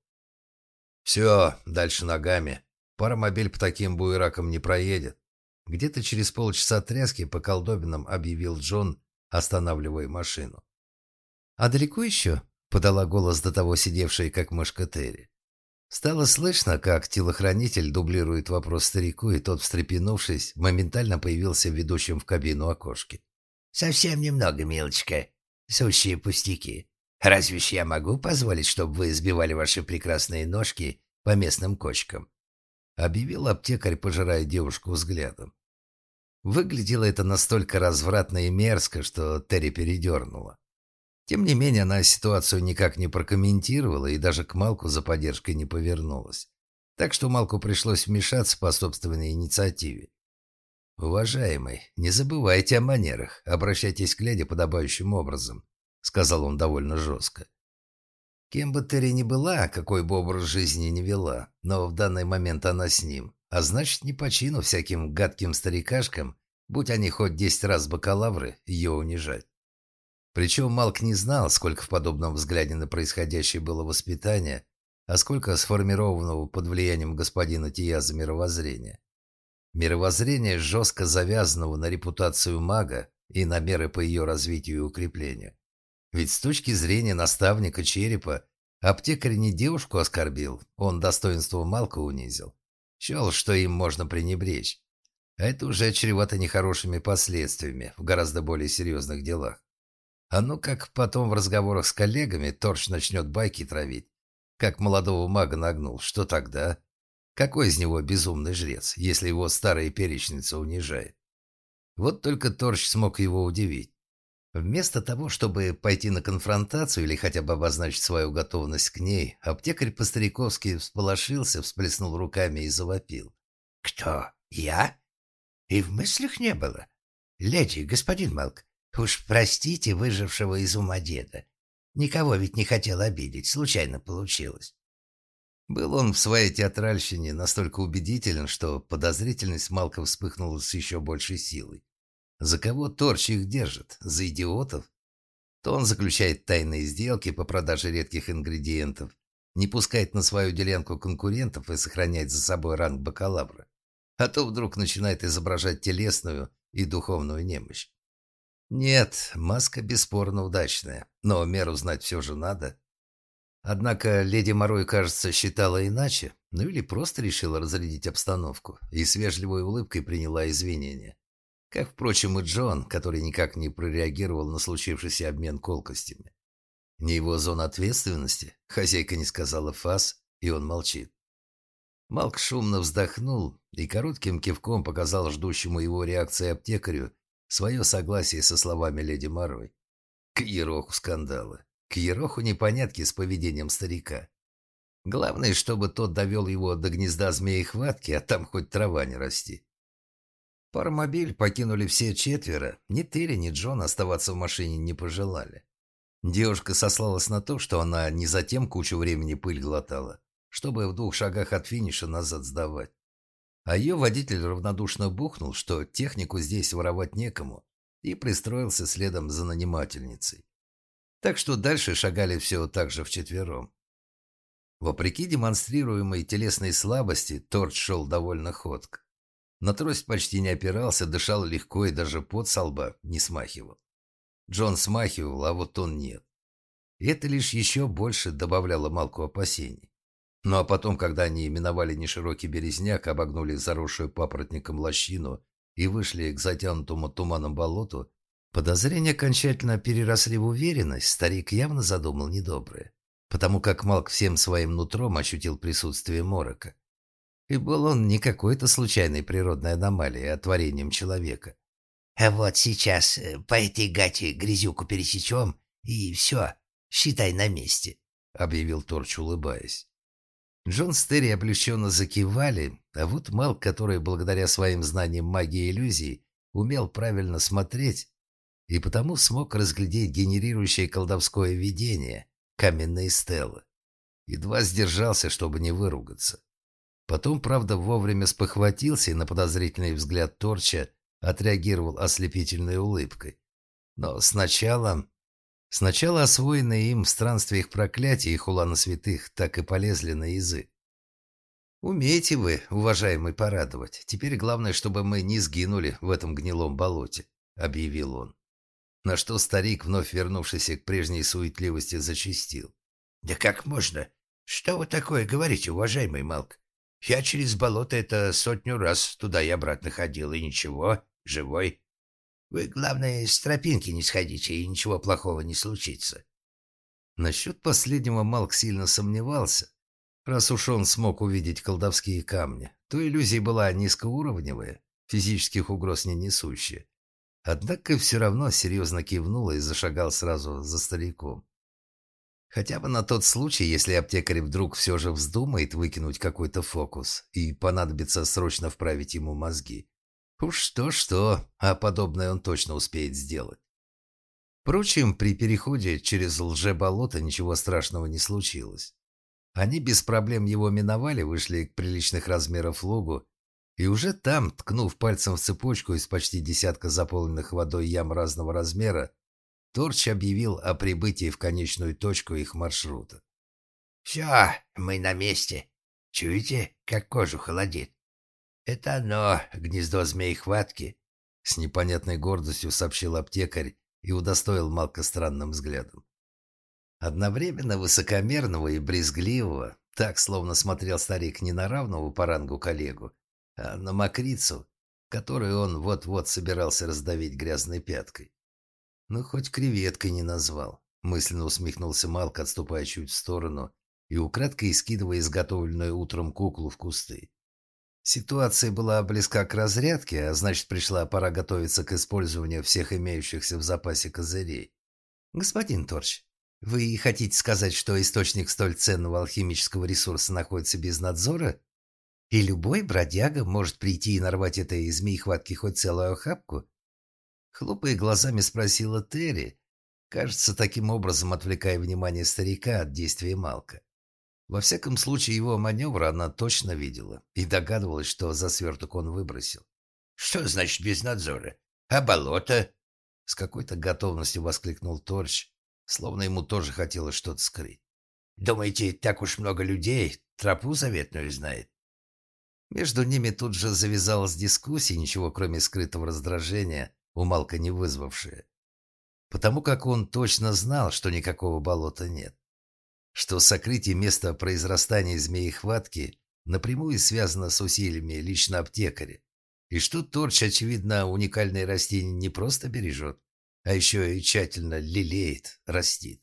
«Все, дальше ногами. Паромобиль по таким буеракам не проедет». Где-то через полчаса тряски по колдобинам объявил Джон, останавливая машину. «А далеко еще?» — подала голос до того сидевшая, как мышка Терри. Стало слышно, как телохранитель дублирует вопрос старику, и тот, встрепенувшись, моментально появился в ведущем в кабину окошке. «Совсем немного, милочка. Сущие пустяки. Разве ж я могу позволить, чтобы вы сбивали ваши прекрасные ножки по местным кочкам?» — объявил аптекарь, пожирая девушку взглядом. Выглядело это настолько развратно и мерзко, что Терри передернула. Тем не менее, она ситуацию никак не прокомментировала и даже к Малку за поддержкой не повернулась. Так что Малку пришлось вмешаться по собственной инициативе. «Уважаемый, не забывайте о манерах, обращайтесь к леди подобающим образом», — сказал он довольно жестко. Кем бы Терри ни была, какой бы образ жизни ни вела, но в данный момент она с ним, а значит, не по чину всяким гадким старикашкам, будь они хоть десять раз бакалавры, ее унижать. Причем Малк не знал, сколько в подобном взгляде на происходящее было воспитания, а сколько сформированного под влиянием господина Тияза мировоззрения. Мировоззрение, жестко завязанного на репутацию мага и на меры по ее развитию и укреплению. Ведь с точки зрения наставника черепа, аптекарь не девушку оскорбил, он достоинство Малка унизил. Счел, что им можно пренебречь. А это уже чревато нехорошими последствиями в гораздо более серьезных делах. А ну как потом в разговорах с коллегами Торч начнет байки травить, как молодого мага нагнул, что тогда? Какой из него безумный жрец, если его старая перечница унижает? Вот только Торч смог его удивить. Вместо того, чтобы пойти на конфронтацию или хотя бы обозначить свою готовность к ней, аптекарь по-стариковски всполошился, всплеснул руками и завопил. «Кто? Я? И в мыслях не было. Леди, господин Малк, уж простите выжившего из ума деда. Никого ведь не хотел обидеть, случайно получилось». Был он в своей театральщине настолько убедителен, что подозрительность Малка вспыхнула с еще большей силой. За кого Торч их держит? За идиотов? То он заключает тайные сделки по продаже редких ингредиентов, не пускает на свою делянку конкурентов и сохраняет за собой ранг бакалавра. А то вдруг начинает изображать телесную и духовную немощь. Нет, маска бесспорно удачная, но меру знать все же надо. Однако леди Морой, кажется, считала иначе, ну или просто решила разрядить обстановку и с вежливой улыбкой приняла извинения. Как, впрочем, и Джон, который никак не прореагировал на случившийся обмен колкостями. Не его зона ответственности, хозяйка не сказала фас, и он молчит. Малк шумно вздохнул и коротким кивком показал ждущему его реакции аптекарю свое согласие со словами леди Морой. К ероху скандала, к ероху непонятки с поведением старика. Главное, чтобы тот довел его до гнезда змеи-хватки, а там хоть трава не расти. Паромобиль покинули все четверо. Ни Терри, ни Джон оставаться в машине не пожелали. Девушка сослалась на то, что она не затем кучу времени пыль глотала, чтобы в двух шагах от финиша назад сдавать. А ее водитель равнодушно бухнул, что технику здесь воровать некому, и пристроился следом за нанимательницей. Так что дальше шагали все так же вчетвером. Вопреки демонстрируемой телесной слабости, Торч шел довольно ходко. На трость почти не опирался, дышал легко и даже пот со лба не смахивал. Джон смахивал, а вот он нет. И это лишь еще больше добавляло Малку опасений. Ну а потом, когда они миновали неширокий березняк, обогнули заросшую папоротником лощину и вышли к затянутому туманом болоту, подозрения окончательно переросли в уверенность, старик явно задумал недоброе, потому как Малк всем своим нутром ощутил присутствие морока. И был он не какой-то случайной природной аномалией, а творением человека. «А вот сейчас э, по этой гате грязюку пересечем, и все, считай на месте», — объявил Торч, улыбаясь. Джон с Терри облегченно закивали, а вот Малк, который благодаря своим знаниям магии и иллюзий умел правильно смотреть и потому смог разглядеть генерирующее колдовское видение, каменные стелы, едва сдержался, чтобы не выругаться. Потом, правда, вовремя спохватился и на подозрительный взгляд Торча отреагировал ослепительной улыбкой. Но сначала... Сначала освоенные им в странствиях проклятия и хулана святых так и полезли на язык. «Умеете вы, уважаемый, порадовать. Теперь главное, чтобы мы не сгинули в этом гнилом болоте», — объявил он. На что старик, вновь вернувшийся к прежней суетливости, зачастил. «Да как можно? Что вы такое говорите, уважаемый Малк? Я через болото это сотню раз туда и обратно ходил, и ничего, живой. Вы, главное, с тропинки не сходите, и ничего плохого не случится». Насчет последнего Малк сильно сомневался. Раз уж он смог увидеть колдовские камни, то иллюзия была низкоуровневая, физических угроз не несущее. Однако все равно серьезно кивнула и зашагал сразу за стариком. Хотя бы на тот случай, если аптекарь вдруг все же вздумает выкинуть какой-то фокус и понадобится срочно вправить ему мозги. Уж что-что, а подобное он точно успеет сделать. Впрочем, при переходе через лжеболото ничего страшного не случилось. Они без проблем его миновали, вышли к приличных размеров лугу, и уже там, ткнув пальцем в цепочку из почти десятка заполненных водой ям разного размера, Торч объявил о прибытии в конечную точку их маршрута. «Все, мы на месте. Чуете, как кожу холодит? Это оно, гнездо змеи-хватки», — с непонятной гордостью сообщил аптекарь и удостоил Малка странным взглядом. Одновременно высокомерного и брезгливого, так, словно смотрел старик не на равного по рангу коллегу, а на мокрицу, которую он вот-вот собирался раздавить грязной пяткой. Ну, хоть креветкой не назвал. Мысленно усмехнулся Малк, отступая чуть в сторону и украдкой скидывая изготовленную утром куклу в кусты. Ситуация была близка к разрядке, а значит, пришла пора готовиться к использованию всех имеющихся в запасе козырей. «Господин Торч, вы хотите сказать, что источник столь ценного алхимического ресурса находится без надзора? И любой бродяга может прийти и нарвать этой змеи-хватки хоть целую охапку?» Хлопая глазами, спросила Терри, кажется, таким образом отвлекая внимание старика от действия Малка. Во всяком случае, его маневр она точно видела и догадывалась, что за сверток он выбросил. «Что значит без надзора? А болото?» С какой-то готовностью воскликнул Торч, словно ему тоже хотелось что-то скрыть. «Думаете, так уж много людей тропу заветную знает?» Между ними тут же завязалась дискуссия, ничего кроме скрытого раздражения у Малка не вызвавшая. Потому как он точно знал, что никакого болота нет. Что сокрытие места произрастания змеи-хватки напрямую связано с усилиями лично аптекаря. И что Торч, очевидно, уникальное растение не просто бережет, а еще и тщательно лелеет, растит.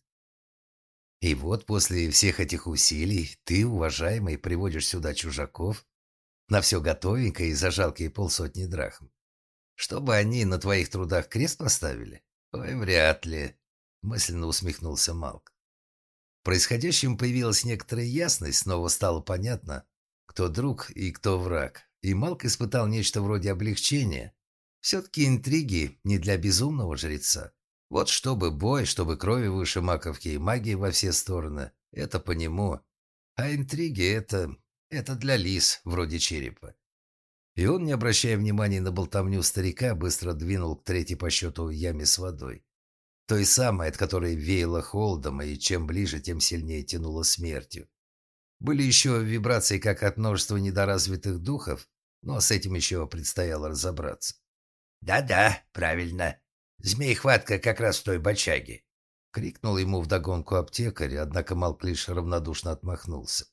И вот после всех этих усилий ты, уважаемый, приводишь сюда чужаков на все готовенькое и за жалкие полсотни драхм. Чтобы они на твоих трудах крест поставили? Ой, вряд ли, мысленно усмехнулся Малк. В происходящем появилась некоторая ясность, снова стало понятно, кто друг и кто враг. И Малк испытал нечто вроде облегчения. Все-таки интриги не для безумного жреца. Вот чтобы бой, чтобы крови выше маковки и магии во все стороны, это по нему. А интриги это... это для лис, вроде черепа. И он, не обращая внимания на болтовню старика, быстро двинул к третьей по счету яме с водой. Той самой, от которой веяло холодом, и чем ближе, тем сильнее тянуло смертью. Были еще вибрации как от множества недоразвитых духов, но с этим еще предстояло разобраться. «Да-да, правильно. Змеи-хватка как раз в той бочаге», — крикнул ему вдогонку аптекарь, однако Малк лишь равнодушно отмахнулся.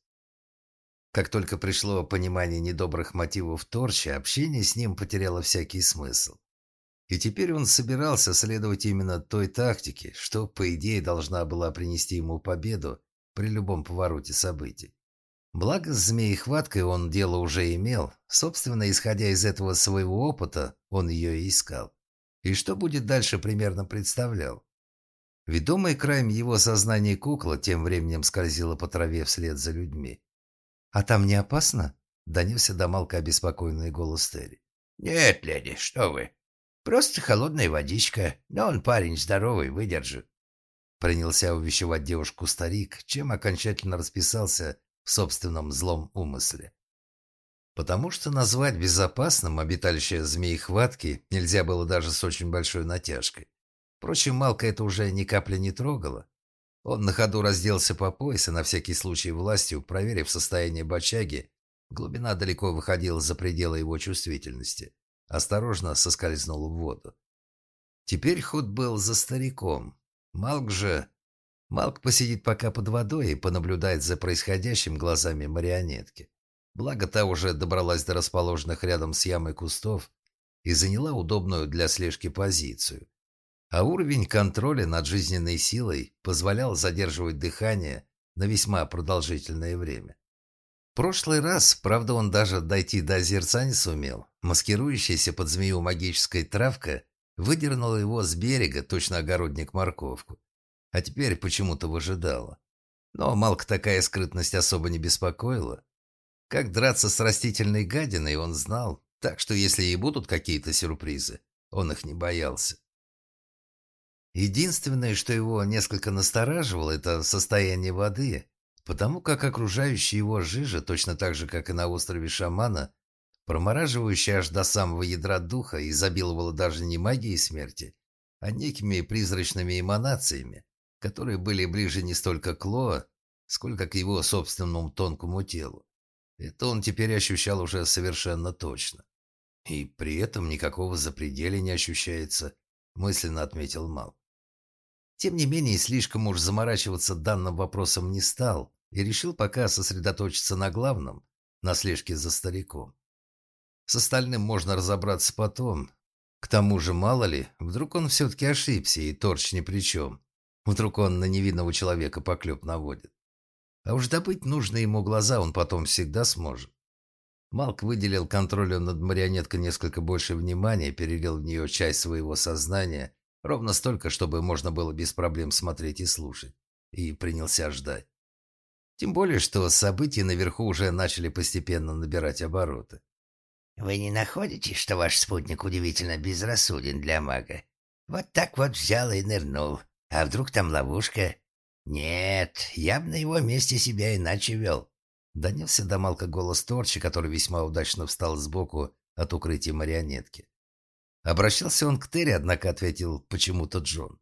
Как только пришло понимание недобрых мотивов Торча, общение с ним потеряло всякий смысл. И теперь он собирался следовать именно той тактике, что, по идее, должна была принести ему победу при любом повороте событий. Благо, с змеей-хваткой он дело уже имел, собственно, исходя из этого своего опыта, он ее и искал. И что будет дальше, примерно представлял. Ведомая краем его сознания кукла тем временем скользила по траве вслед за людьми. «А там не опасно?» — донесся до Малка обеспокоенный голос Терри. «Нет, леди, что вы. Просто холодная водичка, но он парень здоровый, выдержит». Принялся увещевать девушку старик, чем окончательно расписался в собственном злом умысле. Потому что назвать безопасным обиталище змеи-хватки нельзя было даже с очень большой натяжкой. Впрочем, Малка это уже ни капли не трогало. Он на ходу разделся по пояс и на всякий случай властью, проверив состояние бочаги, глубина далеко выходила за пределы его чувствительности, осторожно соскользнул в воду. Теперь ход был за стариком. Малк же... Малк посидит пока под водой и понаблюдает за происходящим глазами марионетки. Благо та уже добралась до расположенных рядом с ямой кустов и заняла удобную для слежки позицию. А уровень контроля над жизненной силой позволял задерживать дыхание на весьма продолжительное время. Прошлый раз, правда, он даже дойти до озерца не сумел. Маскирующаяся под змею магическая травка выдернула его с берега, точно огородник морковку. А теперь почему-то выжидала. Но Малка такая скрытность особо не беспокоила. Как драться с растительной гадиной он знал, так что если и будут какие-то сюрпризы, он их не боялся. Единственное, что его несколько настораживало, это состояние воды, потому как окружающая его жижа, точно так же, как и на острове Шамана, промораживающая аж до самого ядра духа, изобиловала даже не магией смерти, а некими призрачными эманациями, которые были ближе не столько к Лоа, сколько к его собственному тонкому телу. Это он теперь ощущал уже совершенно точно. И при этом никакого запределья не ощущается, мысленно отметил Мал. Тем не менее, слишком уж заморачиваться данным вопросом не стал и решил пока сосредоточиться на главном, на слежке за стариком. С остальным можно разобраться потом. К тому же, мало ли, вдруг он все-таки ошибся, и Торч ни при чем. Вдруг он на невинного человека поклеп наводит. А уж добыть нужные ему глаза он потом всегда сможет. Малк выделил контролю над марионеткой несколько больше внимания, перелил в нее часть своего сознания, ровно столько, чтобы можно было без проблем смотреть и слушать, и принялся ждать. Тем более, что события наверху уже начали постепенно набирать обороты. «Вы не находите, что ваш спутник удивительно безрассуден для мага? Вот так вот взял и нырнул. А вдруг там ловушка? Нет, я бы на его месте себя иначе вел». Донесся до Малка голос Торча, который весьма удачно встал сбоку от укрытия марионетки. Обращался он к Терри, однако ответил почему-то Джон.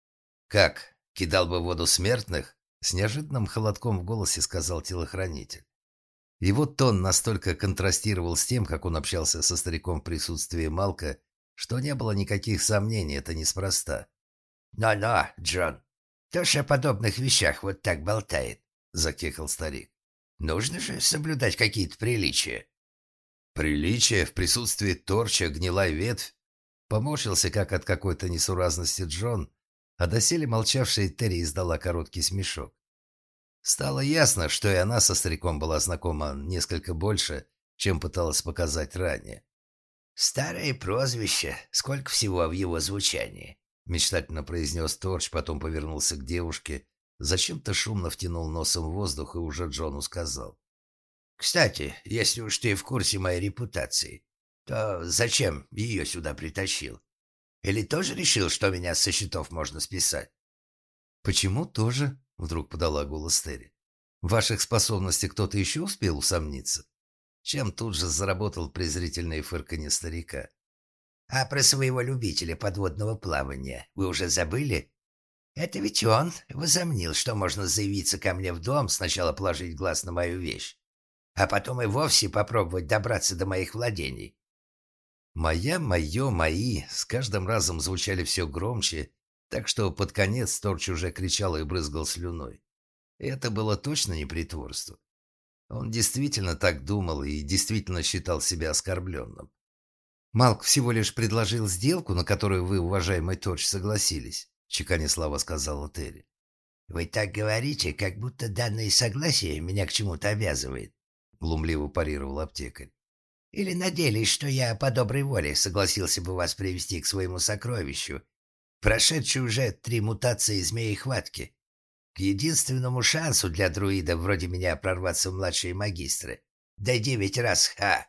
«Как? Кидал бы в воду смертных?» С неожиданным холодком в голосе сказал телохранитель. Его тон настолько контрастировал с тем, как он общался со стариком в присутствии Малка, что не было никаких сомнений, это неспроста. «Но-но, Джон, кто ж о подобных вещах вот так болтает?» — закекал старик. «Нужно же соблюдать какие-то приличия». «Приличия в присутствии Торча, гнилая ветвь?» Поморщился, как от какой-то несуразности Джон, а доселе молчавшая Терри издала короткий смешок. Стало ясно, что и она со стариком была знакома несколько больше, чем пыталась показать ранее. «Старое прозвище, сколько всего в его звучании», — мечтательно произнес Торч, потом повернулся к девушке, зачем-то шумно втянул носом в воздух и уже Джону сказал. «Кстати, если уж ты в курсе моей репутации, то зачем ее сюда притащил? Или тоже решил, что меня со счетов можно списать?» «Почему тоже?» — вдруг подала голос Терри. «В ваших способностях кто-то еще успел усомниться?» Чем тут же заработал презрительное фырканье старика. «А про своего любителя подводного плавания вы уже забыли? Это ведь он возомнил, что можно заявиться ко мне в дом, сначала положить глаз на мою вещь, а потом и вовсе попробовать добраться до моих владений». «Моя, мое, мои» с каждым разом звучали все громче, так что под конец Торч уже кричал и брызгал слюной. И это было точно не притворство. Он действительно так думал и действительно считал себя оскорбленным. «Малк всего лишь предложил сделку, на которую вы, уважаемый Торч, согласились», — чеканя слова сказала Терри. «Вы так говорите, как будто данное согласие меня к чему-то обязывает», — глумливо парировал аптекарь. «Или надеялись, что я по доброй воле согласился бы вас привести к своему сокровищу, прошедшей уже три мутации змеи-хватки, к единственному шансу для друида вроде меня прорваться в младшие магистры. Да девять раз, ха!»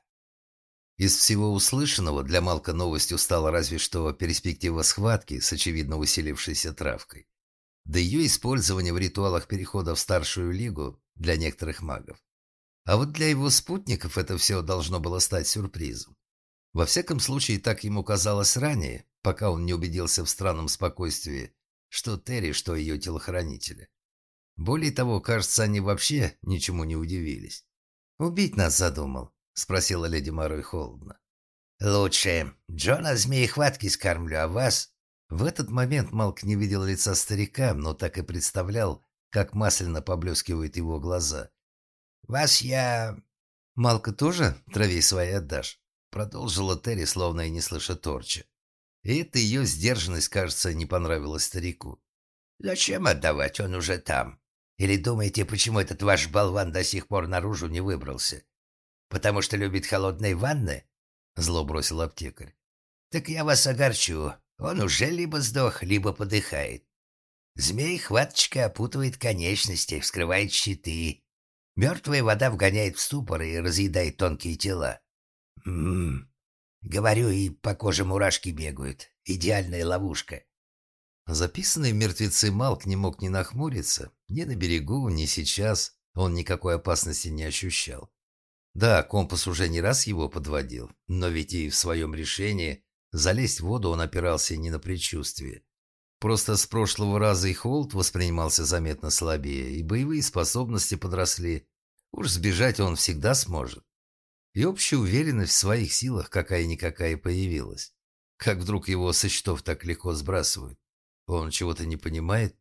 Из всего услышанного для Малка новостью стала разве что перспектива схватки с очевидно усилившейся травкой. Да ее использование в ритуалах перехода в старшую лигу для некоторых магов. А вот для его спутников это все должно было стать сюрпризом. Во всяком случае, так ему казалось ранее, пока он не убедился в странном спокойствии, что Терри, что ее телохранители. Более того, кажется, они вообще ничему не удивились. «Убить нас задумал?» — спросила леди Марой холодно. «Лучше Джона змеи-хватки скормлю, а вас...» В этот момент Малк не видел лица старика, но так и представлял, как масляно поблескивают его глаза. «Вас я...» «Малка тоже травей своей отдашь?» — продолжила Терри, словно и не слыша Торча. И эта ее сдержанность, кажется, не понравилась старику. «Зачем отдавать? Он уже там. Или думаете, почему этот ваш болван до сих пор наружу не выбрался? Потому что любит холодные ванны?» Зло бросил аптекарь. «Так я вас огорчу. Он уже либо сдох, либо подыхает. Змей-хваточка опутывает конечности, вскрывает щиты. Мертвая вода вгоняет в ступор и разъедает тонкие тела. М-м-м. Говорю, и по коже мурашки бегают. Идеальная ловушка». Записанный в мертвецы Малк не мог ни нахмуриться, ни на берегу, ни сейчас. Он никакой опасности не ощущал. Да, компас уже не раз его подводил, но ведь и в своем решении залезть в воду он опирался не на предчувствие. Просто с прошлого раза и холод воспринимался заметно слабее, и боевые способности подросли. Уж сбежать он всегда сможет. И общая уверенность в своих силах какая-никакая появилась. Как вдруг его со счетов так легко сбрасывают? Он чего-то не понимает?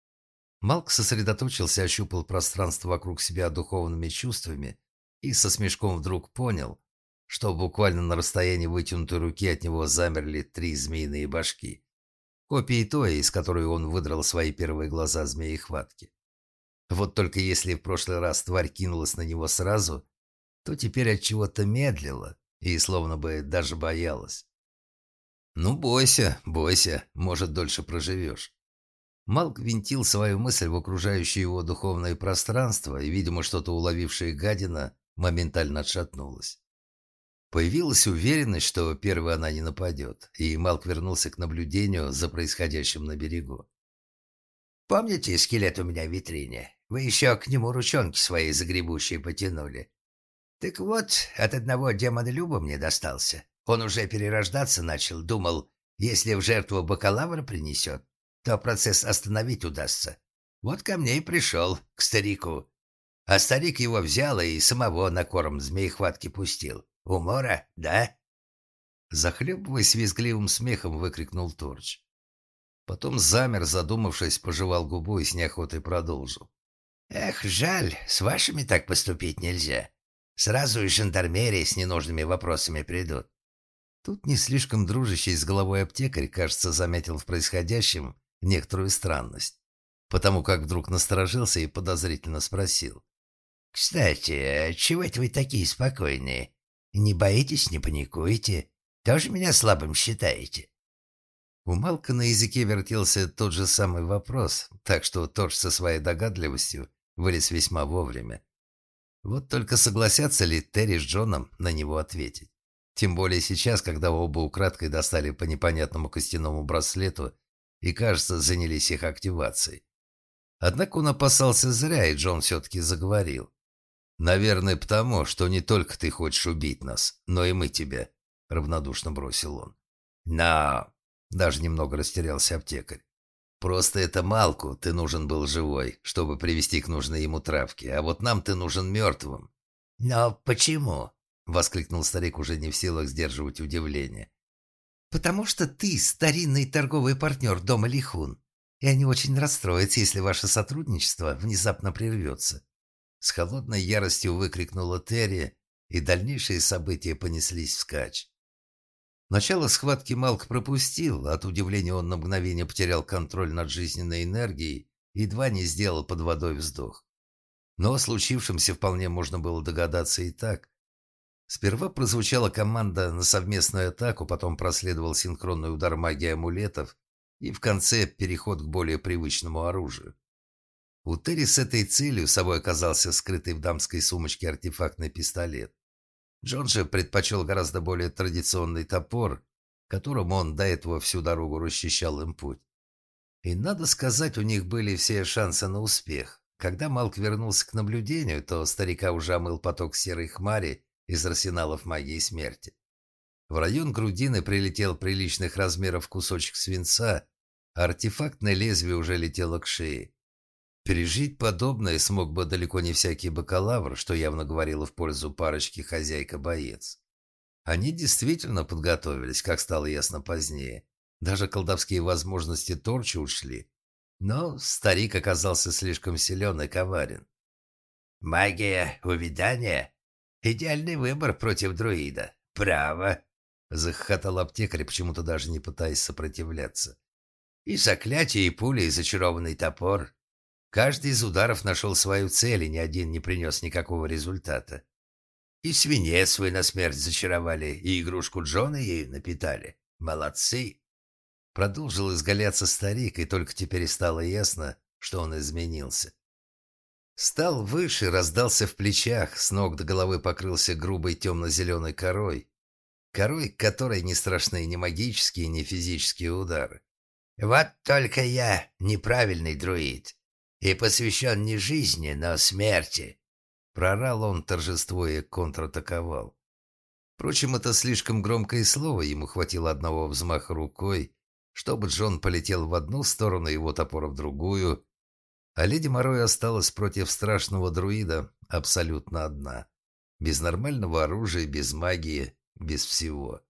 Малк сосредоточился, ощупал пространство вокруг себя духовными чувствами и со смешком вдруг понял, что буквально на расстоянии вытянутой руки от него замерли три змеиные башки. Копии той, из которой он выдрал свои первые глаза змеи-хватки. Вот только если в прошлый раз тварь кинулась на него сразу, то теперь от чего-то медлила и словно бы даже боялась. «Ну, бойся, бойся, может, дольше проживешь». Малк винтил свою мысль в окружающее его духовное пространство, и, видимо, что-то уловившая гадина моментально отшатнулась. Появилась уверенность, что первой она не нападет, и Малк вернулся к наблюдению за происходящим на берегу. «Помните скелет у меня в витрине? Вы еще к нему ручонки свои загребущие потянули. Так вот, от одного демона-люба мне достался. Он уже перерождаться начал, думал, если в жертву бакалавра принесет, то процесс остановить удастся. Вот ко мне и пришел, к старику. А старик его взял и самого на корм змеихватки пустил. Умора, да?» Захлебываясь визгливым смехом, выкрикнул Торч. Потом замер, задумавшись, пожевал губу и с неохотой продолжил. «Эх, жаль, с вашими так поступить нельзя. Сразу из жандармерии с ненужными вопросами придут». Тут не слишком дружащий с головой аптекарь, кажется, заметил в происходящем некоторую странность, потому как вдруг насторожился и подозрительно спросил. «Кстати, а чего это вы такие спокойные? Не боитесь, не паникуете? Тоже меня слабым считаете?» У Малка на языке вертелся тот же самый вопрос, так что Торч со своей догадливостью вылез весьма вовремя. Вот только согласятся ли Терри с Джоном на него ответить? Тем более сейчас, когда оба украдкой достали по непонятному костяному браслету и, кажется, занялись их активацией. Однако он опасался зря, и Джон все-таки заговорил. «Наверное, потому, что не только ты хочешь убить нас, но и мы тебя», — равнодушно бросил он. «Но...» — даже немного растерялся аптекарь. «Просто это Малку ты нужен был живой, чтобы привести к нужной ему травке, а вот нам ты нужен мертвым». «Но почему?» — воскликнул старик, уже не в силах сдерживать удивление. «Потому что ты старинный торговый партнер дома Лихун, и они очень расстроятся, если ваше сотрудничество внезапно прервется». С холодной яростью выкрикнула Терри, и дальнейшие события понеслись вскачь. Начало схватки Малк пропустил, от удивления он на мгновение потерял контроль над жизненной энергией и едва не сделал под водой вздох. Но о случившемся вполне можно было догадаться и так. Сперва прозвучала команда на совместную атаку, потом проследовал синхронный удар магии амулетов и в конце переход к более привычному оружию. У Терри с этой целью собой оказался скрытый в дамской сумочке артефактный пистолет. Джон же предпочел гораздо более традиционный топор, которым он до этого всю дорогу расчищал им путь. И, надо сказать, у них были все шансы на успех. Когда Малк вернулся к наблюдению, то старика уже омыл поток серой хмари из арсеналов магии смерти. В район грудины прилетел приличных размеров кусочек свинца, а артефактное лезвие уже летело к шее. Пережить подобное смог бы далеко не всякий бакалавр, что явно говорило в пользу парочки хозяйка-боец. Они действительно подготовились, как стало ясно позднее. Даже колдовские возможности Торча ушли. Но старик оказался слишком силен и коварен. «Магия увядания? Идеальный выбор против друида. Право!» — захохотал аптекарь, почему-то даже не пытаясь сопротивляться. «И заклятие, и пули, и зачарованный топор. Каждый из ударов нашел свою цель, и ни один не принес никакого результата. И свинец вы на смерть зачаровали, и игрушку Джона ею напитали. Молодцы!» Продолжил изгаляться старик, и только теперь стало ясно, что он изменился. Стал выше, раздался в плечах, с ног до головы покрылся грубой темно-зеленой корой. Корой, которой не страшны ни магические, ни физические удары. «Вот только я неправильный друид, и посвящен не жизни, но смерти!» Прорал он, торжествуя, контратаковал. Впрочем, это слишком громкое слово, ему хватило одного взмаха рукой, чтобы Джон полетел в одну сторону, его топор в другую, а леди Морой осталась против страшного друида абсолютно одна. Без нормального оружия, без магии, без всего.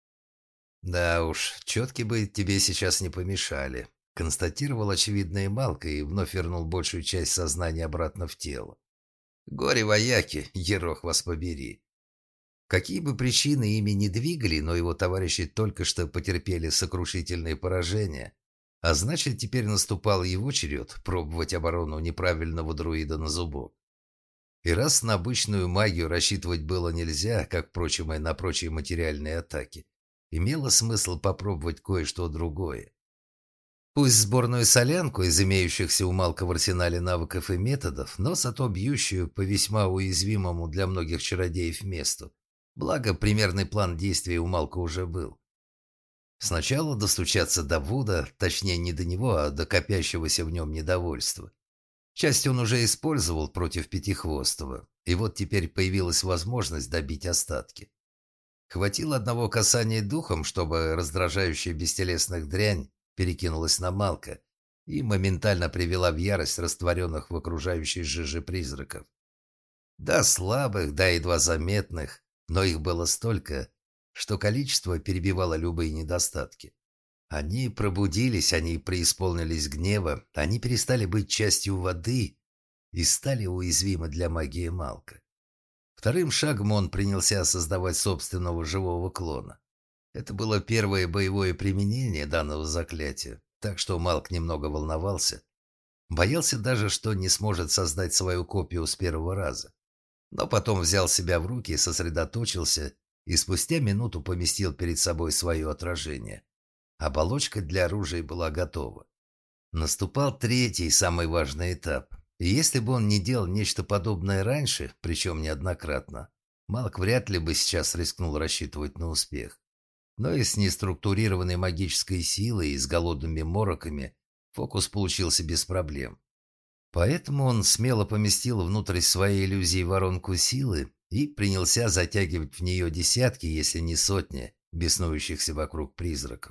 «Да уж, четки бы тебе сейчас не помешали», — констатировал очевидная Малка и вновь вернул большую часть сознания обратно в тело. «Горе вояки, ерох вас побери». Какие бы причины ими ни двигали, но его товарищи только что потерпели сокрушительные поражения, а значит, теперь наступал его черед пробовать оборону неправильного друида на зубок. И раз на обычную магию рассчитывать было нельзя, как, впрочем, и на прочие материальные атаки, имело смысл попробовать кое-что другое. Пусть сборную солянку из имеющихся у Малка в арсенале навыков и методов, но зато бьющую по весьма уязвимому для многих чародеев месту. Благо, примерный план действий у Малка уже был. Сначала достучаться до Вуда, точнее не до него, а до копящегося в нем недовольства. Часть он уже использовал против Пятихвостого, и вот теперь появилась возможность добить остатки. Хватило одного касания духом, чтобы раздражающая бестелесных дрянь перекинулась на Малка и моментально привела в ярость растворенных в окружающей жиже призраков. Да, слабых, да, едва заметных, но их было столько, что количество перебивало любые недостатки. Они пробудились, они преисполнились гнева, они перестали быть частью воды и стали уязвимы для магии Малка. Вторым шагом он принялся создавать собственного живого клона. Это было первое боевое применение данного заклятия, так что Малк немного волновался. Боялся даже, что не сможет создать свою копию с первого раза. Но потом взял себя в руки, сосредоточился и спустя минуту поместил перед собой свое отражение. Оболочка для оружия была готова. Наступал третий, самый важный этап. И если бы он не делал нечто подобное раньше, причем неоднократно, Малк вряд ли бы сейчас рискнул рассчитывать на успех. Но и с неструктурированной магической силой и с голодными мороками фокус получился без проблем. Поэтому он смело поместил внутрь своей иллюзии воронку силы и принялся затягивать в нее десятки, если не сотни, беснующихся вокруг призраков.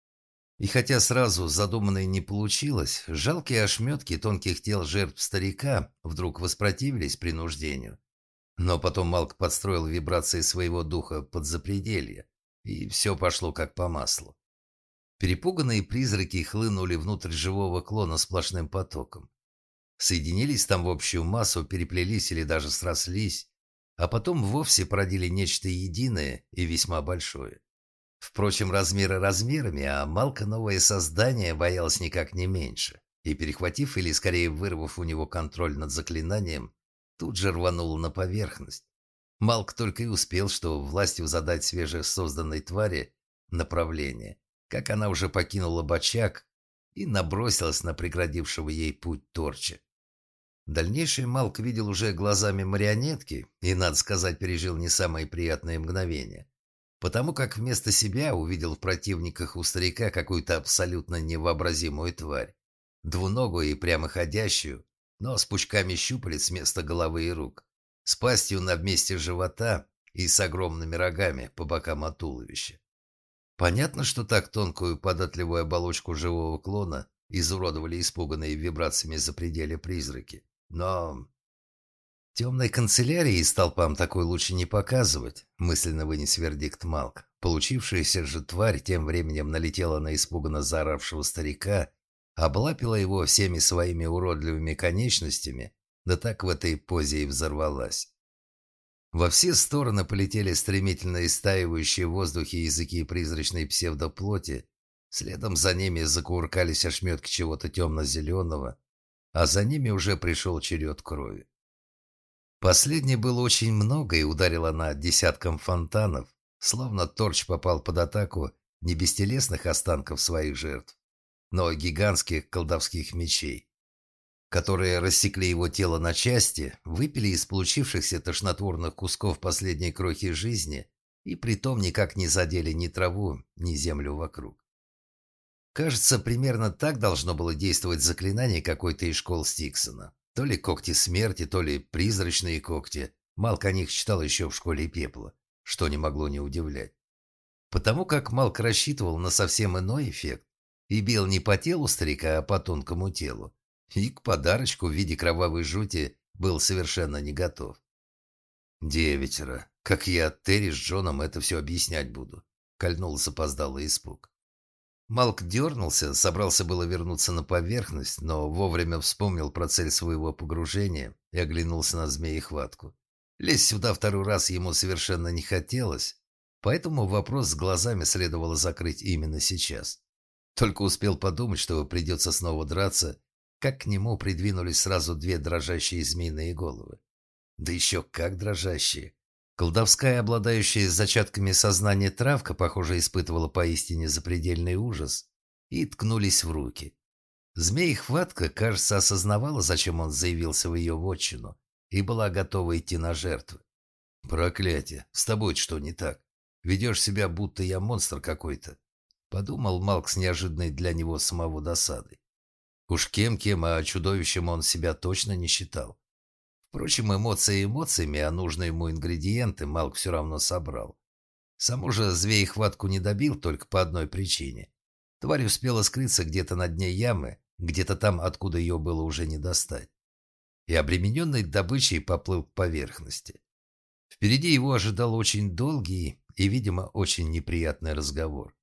И хотя сразу задуманное не получилось, жалкие ошметки тонких тел жертв старика вдруг воспротивились принуждению. Но потом Малк подстроил вибрации своего духа под запределье, и все пошло как по маслу. Перепуганные призраки хлынули внутрь живого клона сплошным потоком. Соединились там в общую массу, переплелись или даже срослись, а потом вовсе породили нечто единое и весьма большое. Впрочем, размеры размерами, а Малка новое создание боялось никак не меньше, и, перехватив или скорее вырвав у него контроль над заклинанием, тут же рванул на поверхность. Малк только и успел, что властью задать свежесозданной твари направление, как она уже покинула бочак и набросилась на преградившего ей путь Торча. Дальнейшее Малк видел уже глазами марионетки и, надо сказать, пережил не самые приятные мгновения, потому как вместо себя увидел в противниках у старика какую-то абсолютно невообразимую тварь, двуногую и прямоходящую, но с пучками щупалец вместо головы и рук, с пастью на месте живота и с огромными рогами по бокам от туловища. Понятно, что так тонкую податливую оболочку живого клона изуродовали испуганные вибрациями запределья призраки. Но темной канцелярии столпам такой лучше не показывать, мысленно вынес вердикт Малк. Получившаяся же тварь тем временем налетела на испуганно заоравшего старика, облапила его всеми своими уродливыми конечностями, да так в этой позе и взорвалась. Во все стороны полетели стремительно истаивающие в воздухе языки призрачной псевдоплоти, следом за ними закувыркались ошметки чего-то темно-зеленого, а за ними уже пришел черед крови. Последней было очень много и ударило она десятком фонтанов, словно Торч попал под атаку не бестелесных останков своих жертв, но гигантских колдовских мечей, которые рассекли его тело на части, выпили из получившихся тошнотворных кусков последней крохи жизни и притом никак не задели ни траву, ни землю вокруг. Кажется, примерно так должно было действовать заклинание какой-то из школ Стиксона. То ли когти смерти, то ли призрачные когти. Малк о них читал еще в школе пепла, что не могло не удивлять. Потому как Малк рассчитывал на совсем иной эффект и бил не по телу старика, а по тонкому телу. И к подарочку в виде кровавой жути был совершенно не готов. «Девятеро. Как я Терри с Джоном это все объяснять буду?» — кольнул запоздалый испуг. Малк дернулся, собрался было вернуться на поверхность, но вовремя вспомнил про цель своего погружения и оглянулся на змеехватку. Лезть сюда второй раз ему совершенно не хотелось, поэтому вопрос с глазами следовало закрыть именно сейчас. Только успел подумать, что придется снова драться, как к нему придвинулись сразу две дрожащие змеиные головы. Да еще как дрожащие. Колдовская, обладающая зачатками сознания травка, похоже, испытывала поистине запредельный ужас, и ткнулись в руки. Змея-хватка, кажется, осознавала, зачем он заявился в ее вотчину, и была готова идти на жертвы. «Проклятие! С тобой что не так? Ведешь себя, будто я монстр какой-то», — подумал Малк с неожиданной для него самого досадой. Уж кем-кем, а чудовищем он себя точно не считал. Впрочем, эмоции эмоциями, а нужные ему ингредиенты Малк все равно собрал. Саму же змея-хватку не добил только по одной причине. Тварь успела скрыться где-то на дне ямы, где-то там, откуда ее было уже не достать. И обремененный добычей поплыл к поверхности. Впереди его ожидал очень долгий и, видимо, очень неприятный разговор.